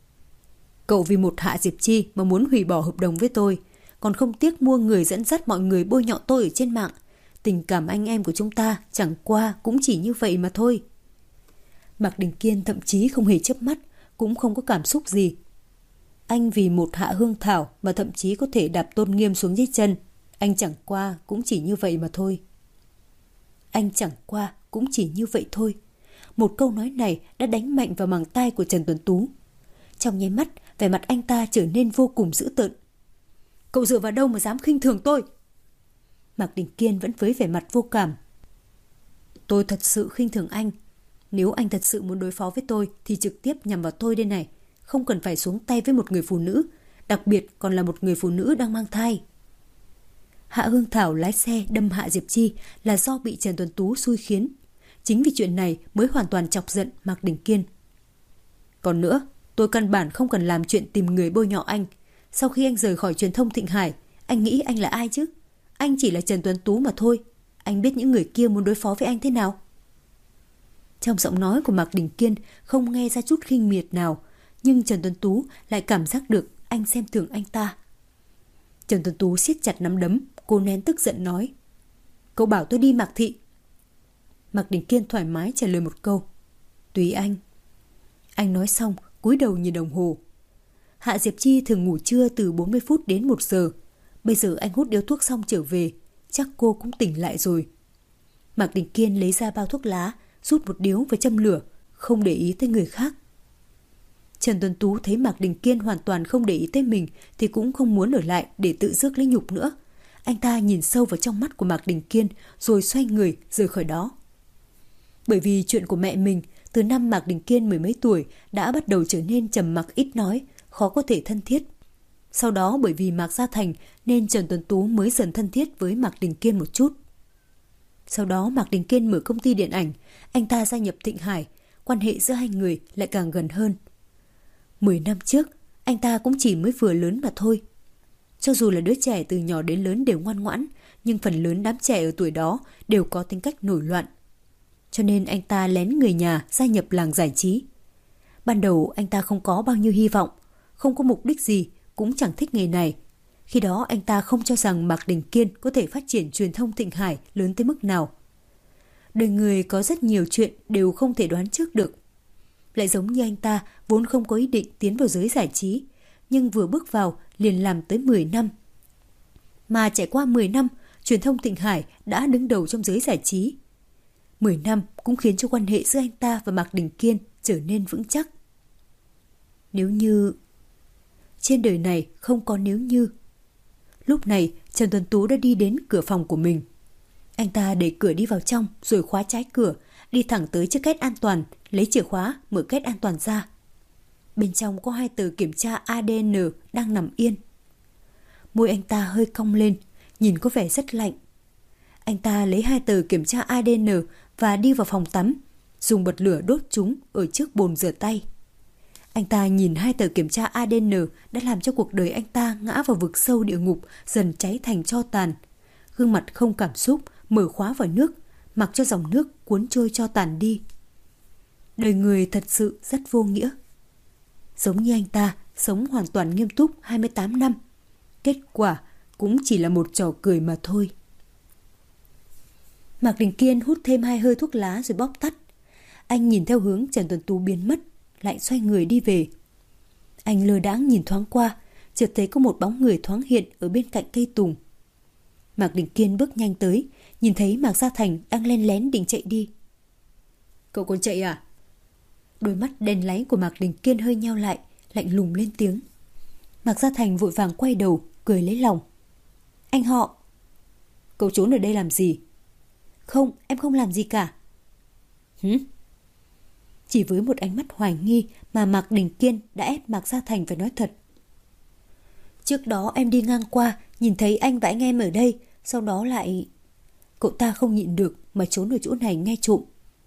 Cậu vì một Hạ Diệp Chi mà muốn hủy bỏ hợp đồng với tôi, còn không tiếc mua người dẫn dắt mọi người bôi nhọ tôi ở trên mạng. Tình cảm anh em của chúng ta chẳng qua cũng chỉ như vậy mà thôi. Mạc Đình Kiên thậm chí không hề chớp mắt, cũng không có cảm xúc gì. Anh vì một Hạ Hương Thảo mà thậm chí có thể đạp Tôn Nghiêm xuống dưới chân. Anh chẳng qua cũng chỉ như vậy mà thôi. Anh chẳng qua cũng chỉ như vậy thôi. Một câu nói này đã đánh mạnh vào màng tai của Trần Tuấn Tú. Trong nháy mắt, vẻ mặt anh ta trở nên vô cùng dữ tợn. Cậu dựa vào đâu mà dám khinh thường tôi? Mạc Đình Kiên vẫn với vẻ mặt vô cảm. Tôi thật sự khinh thường anh. Nếu anh thật sự muốn đối phó với tôi thì trực tiếp nhằm vào tôi đây này. Không cần phải xuống tay với một người phụ nữ, đặc biệt còn là một người phụ nữ đang mang thai. Hạ Hương Thảo lái xe đâm Hạ Diệp Chi là do bị Trần Tuấn Tú xui khiến. Chính vì chuyện này mới hoàn toàn chọc giận Mạc Đình Kiên. Còn nữa, tôi căn bản không cần làm chuyện tìm người bôi nhọ anh. Sau khi anh rời khỏi truyền thông Thịnh Hải, anh nghĩ anh là ai chứ? Anh chỉ là Trần Tuấn Tú mà thôi. Anh biết những người kia muốn đối phó với anh thế nào? Trong giọng nói của Mạc Đình Kiên không nghe ra chút khinh miệt nào, nhưng Trần Tuấn Tú lại cảm giác được anh xem thường anh ta. Trần Tuấn Tú siết chặt nắm đấm, cô nén tức giận nói. Cậu bảo tôi đi Mạc Thị. Mạc Đình Kiên thoải mái trả lời một câu. Tùy anh. Anh nói xong, cúi đầu nhìn đồng hồ. Hạ Diệp Chi thường ngủ trưa từ 40 phút đến 1 giờ. Bây giờ anh hút điếu thuốc xong trở về, chắc cô cũng tỉnh lại rồi. Mạc Đình Kiên lấy ra bao thuốc lá, rút một điếu và châm lửa, không để ý tới người khác. Trần Tuấn Tú thấy Mạc Đình Kiên hoàn toàn không để ý tới mình thì cũng không muốn ở lại để tự rước lấy nhục nữa. Anh ta nhìn sâu vào trong mắt của Mạc Đình Kiên rồi xoay người rời khỏi đó. Bởi vì chuyện của mẹ mình, từ năm Mạc Đình Kiên 10 mấy tuổi đã bắt đầu trở nên trầm mặc ít nói, khó có thể thân thiết. Sau đó bởi vì Mạc Gia Thành nên Trần Tuấn Tú mới dần thân thiết với Mạc Đình Kiên một chút. Sau đó Mạc Đình Kiên mở công ty điện ảnh, anh ta gia nhập Thịnh Hải, quan hệ giữa hai người lại càng gần hơn. 10 năm trước, anh ta cũng chỉ mới vừa lớn mà thôi. Cho dù là đứa trẻ từ nhỏ đến lớn đều ngoan ngoãn, nhưng phần lớn đám trẻ ở tuổi đó đều có tính cách nổi loạn. Cho nên anh ta lén người nhà gia nhập làng giải trí. Ban đầu anh ta không có bao nhiêu hy vọng, không có mục đích gì, cũng chẳng thích nghề này. Khi đó anh ta không cho rằng Mạc Đình Kiên có thể phát triển truyền thông Thịnh Hải lớn tới mức nào. Đời người có rất nhiều chuyện đều không thể đoán trước được. Lại giống như anh ta vốn không có ý định tiến vào giới giải trí, nhưng vừa bước vào liền làm tới 10 năm. Mà trải qua 10 năm, truyền thông Thịnh Hải đã đứng đầu trong giới giải trí. 10 năm cũng khiến cho quan hệ giữa anh ta và Mạc Đình Kiên trở nên vững chắc. Nếu như... Trên đời này không có nếu như. Lúc này Trần Tuấn Tú đã đi đến cửa phòng của mình. Anh ta đẩy cửa đi vào trong rồi khóa trái cửa, đi thẳng tới chiếc két an toàn, lấy chìa khóa mở két an toàn ra. Bên trong có 2 tờ kiểm tra ADN đang nằm yên. Môi anh ta hơi cong lên, nhìn có vẻ rất lạnh. Anh ta lấy 2 tờ kiểm tra ADN và đi vào phòng tắm, dùng bật lửa đốt chúng ở trước bồn rửa tay. Anh ta nhìn 2 tờ kiểm tra ADN đã làm cho cuộc đời anh ta ngã vào vực sâu địa ngục, dần cháy thành tro tàn. Gương mặt không cảm xúc, mở khóa vào nước, mặc cho dòng nước cuốn trôi tro tàn đi. Đời người thật sự rất vô nghĩa. Giống như anh ta, sống hoàn toàn nghiêm túc 28 năm. Kết quả cũng chỉ là một trò cười mà thôi. Mạc Đình Kiên hút thêm 2 hơi thuốc lá rồi bóp tắt. Anh nhìn theo hướng Trần Tuấn Tú biến mất, lại xoay người đi về. Anh lơ đãng nhìn thoáng qua, chợt thấy có một bóng người thoáng hiện ở bên cạnh cây tùng. Mạc Đình Kiên bước nhanh tới, nhìn thấy Mạc Gia Thành đang len lén định chạy đi. Cậu còn chạy à? Đôi mắt đen láy của Mạc Đình Kiên hơi nheo lại, lạnh lùng lên tiếng. Mạc Gia Thành vội vàng quay đầu, cười lấy lòng. Anh họ. Cậu trốn ở đây làm gì? Không, em không làm gì cả. Hử? Chỉ với một ánh mắt hoài nghi mà Mạc Đình Kiên đã ép Mạc Gia Thành phải nói thật. Trước đó em đi ngang qua, nhìn thấy anh và anh em ở đây, sau đó lại... Cậu ta không nhịn được mà trốn ở chỗ này nghe trộm.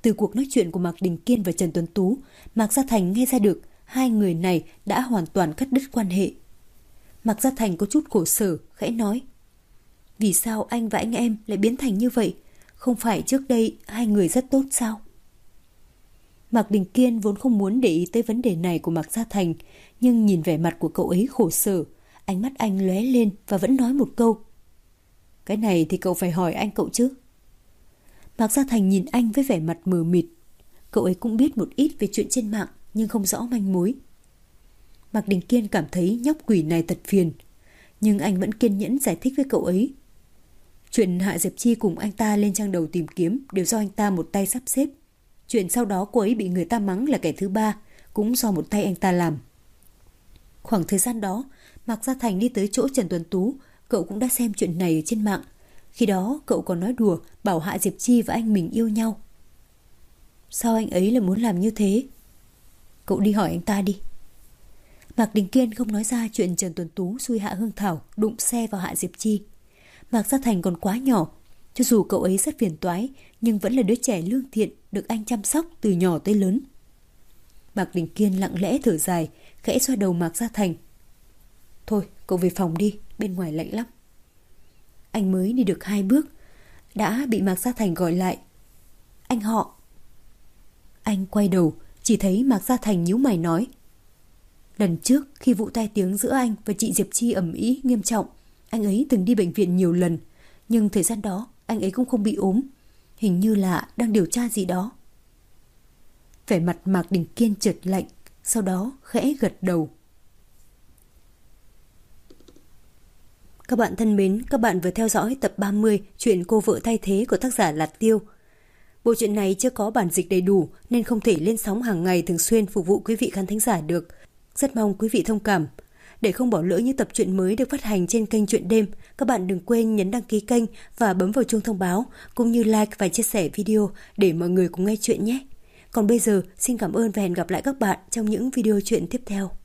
Từ cuộc nói chuyện của Mạc Đình Kiên và Trần Tuấn Tú, Mạc Gia Thành nghe ra được hai người này đã hoàn toàn cắt đứt quan hệ. Mạc Gia Thành có chút khổ sở, khẽ nói: vì sao anh và anh em lại biến thành như vậy? Không phải trước đây hai người rất tốt sao? Mạc Đình Kiên vốn không muốn để ý tới vấn đề này của Mạc Gia Thành, nhưng nhìn vẻ mặt của cậu ấy khổ sở, ánh mắt anh lóe lên và vẫn nói một câu: cái này thì cậu phải hỏi anh cậu chứ. Mạc Gia Thành nhìn anh với vẻ mặt mờ mịt. Cậu ấy cũng biết một ít về chuyện trên mạng nhưng không rõ manh mối. Mạc Đình Kiên cảm thấy nhóc quỷ này thật phiền, nhưng anh vẫn kiên nhẫn giải thích với cậu ấy. Chuyện Hạ Diệp Chi cùng anh ta lên trang đầu tìm kiếm đều do anh ta một tay sắp xếp. Chuyện sau đó cô ấy bị người ta mắng là kẻ thứ ba cũng do một tay anh ta làm. Khoảng thời gian đó, Mạc Gia Thành đi tới chỗ Trần Tuấn Tú, cậu cũng đã xem chuyện này ở trên mạng. Khi đó cậu còn nói đùa bảo Hạ Diệp Chi và anh mình yêu nhau. Sao anh ấy lại muốn làm như thế? Cậu đi hỏi anh ta đi. Mạc Đình Kiên không nói ra chuyện Trần Tuấn Tú xui Hạ Hương Thảo đụng xe vào Hạ Diệp Chi. Mạc Gia Thành còn quá nhỏ, cho dù cậu ấy rất phiền toái nhưng vẫn là đứa trẻ lương thiện được anh chăm sóc từ nhỏ tới lớn. Mạc Đình Kiên lặng lẽ thở dài, khẽ xoa đầu Mạc Gia Thành. Thôi, cậu về phòng đi, bên ngoài lạnh lắm. Anh mới đi được 2 bước đã bị Mạc Gia Thành gọi lại. Anh họ. Anh quay đầu, chỉ thấy Mạc Gia Thành nhíu mày nói: lần trước khi vụ tai tiếng giữa anh và chị Diệp Chi ầm ĩ nghiêm trọng, anh ấy từng đi bệnh viện nhiều lần, nhưng thời gian đó anh ấy cũng không bị ốm, hình như là đang điều tra gì đó. Vẻ mặt Mạc Đình Kiên chợt lạnh, sau đó khẽ gật đầu. Các bạn thân mến, các bạn vừa theo dõi tập 30 chuyện Cô vợ thay thế của tác giả Lạt Tiêu. Bộ truyện này chưa có bản dịch đầy đủ nên không thể lên sóng hàng ngày thường xuyên phục vụ quý vị khán thính giả được. Rất mong quý vị thông cảm. Để không bỏ lỡ những tập truyện mới được phát hành trên kênh Truyện Đêm, các bạn đừng quên nhấn đăng ký kênh và bấm vào chuông thông báo, cũng như like và chia sẻ video để mọi người cùng nghe chuyện nhé. Còn bây giờ, xin cảm ơn và hẹn gặp lại các bạn trong những video truyện tiếp theo.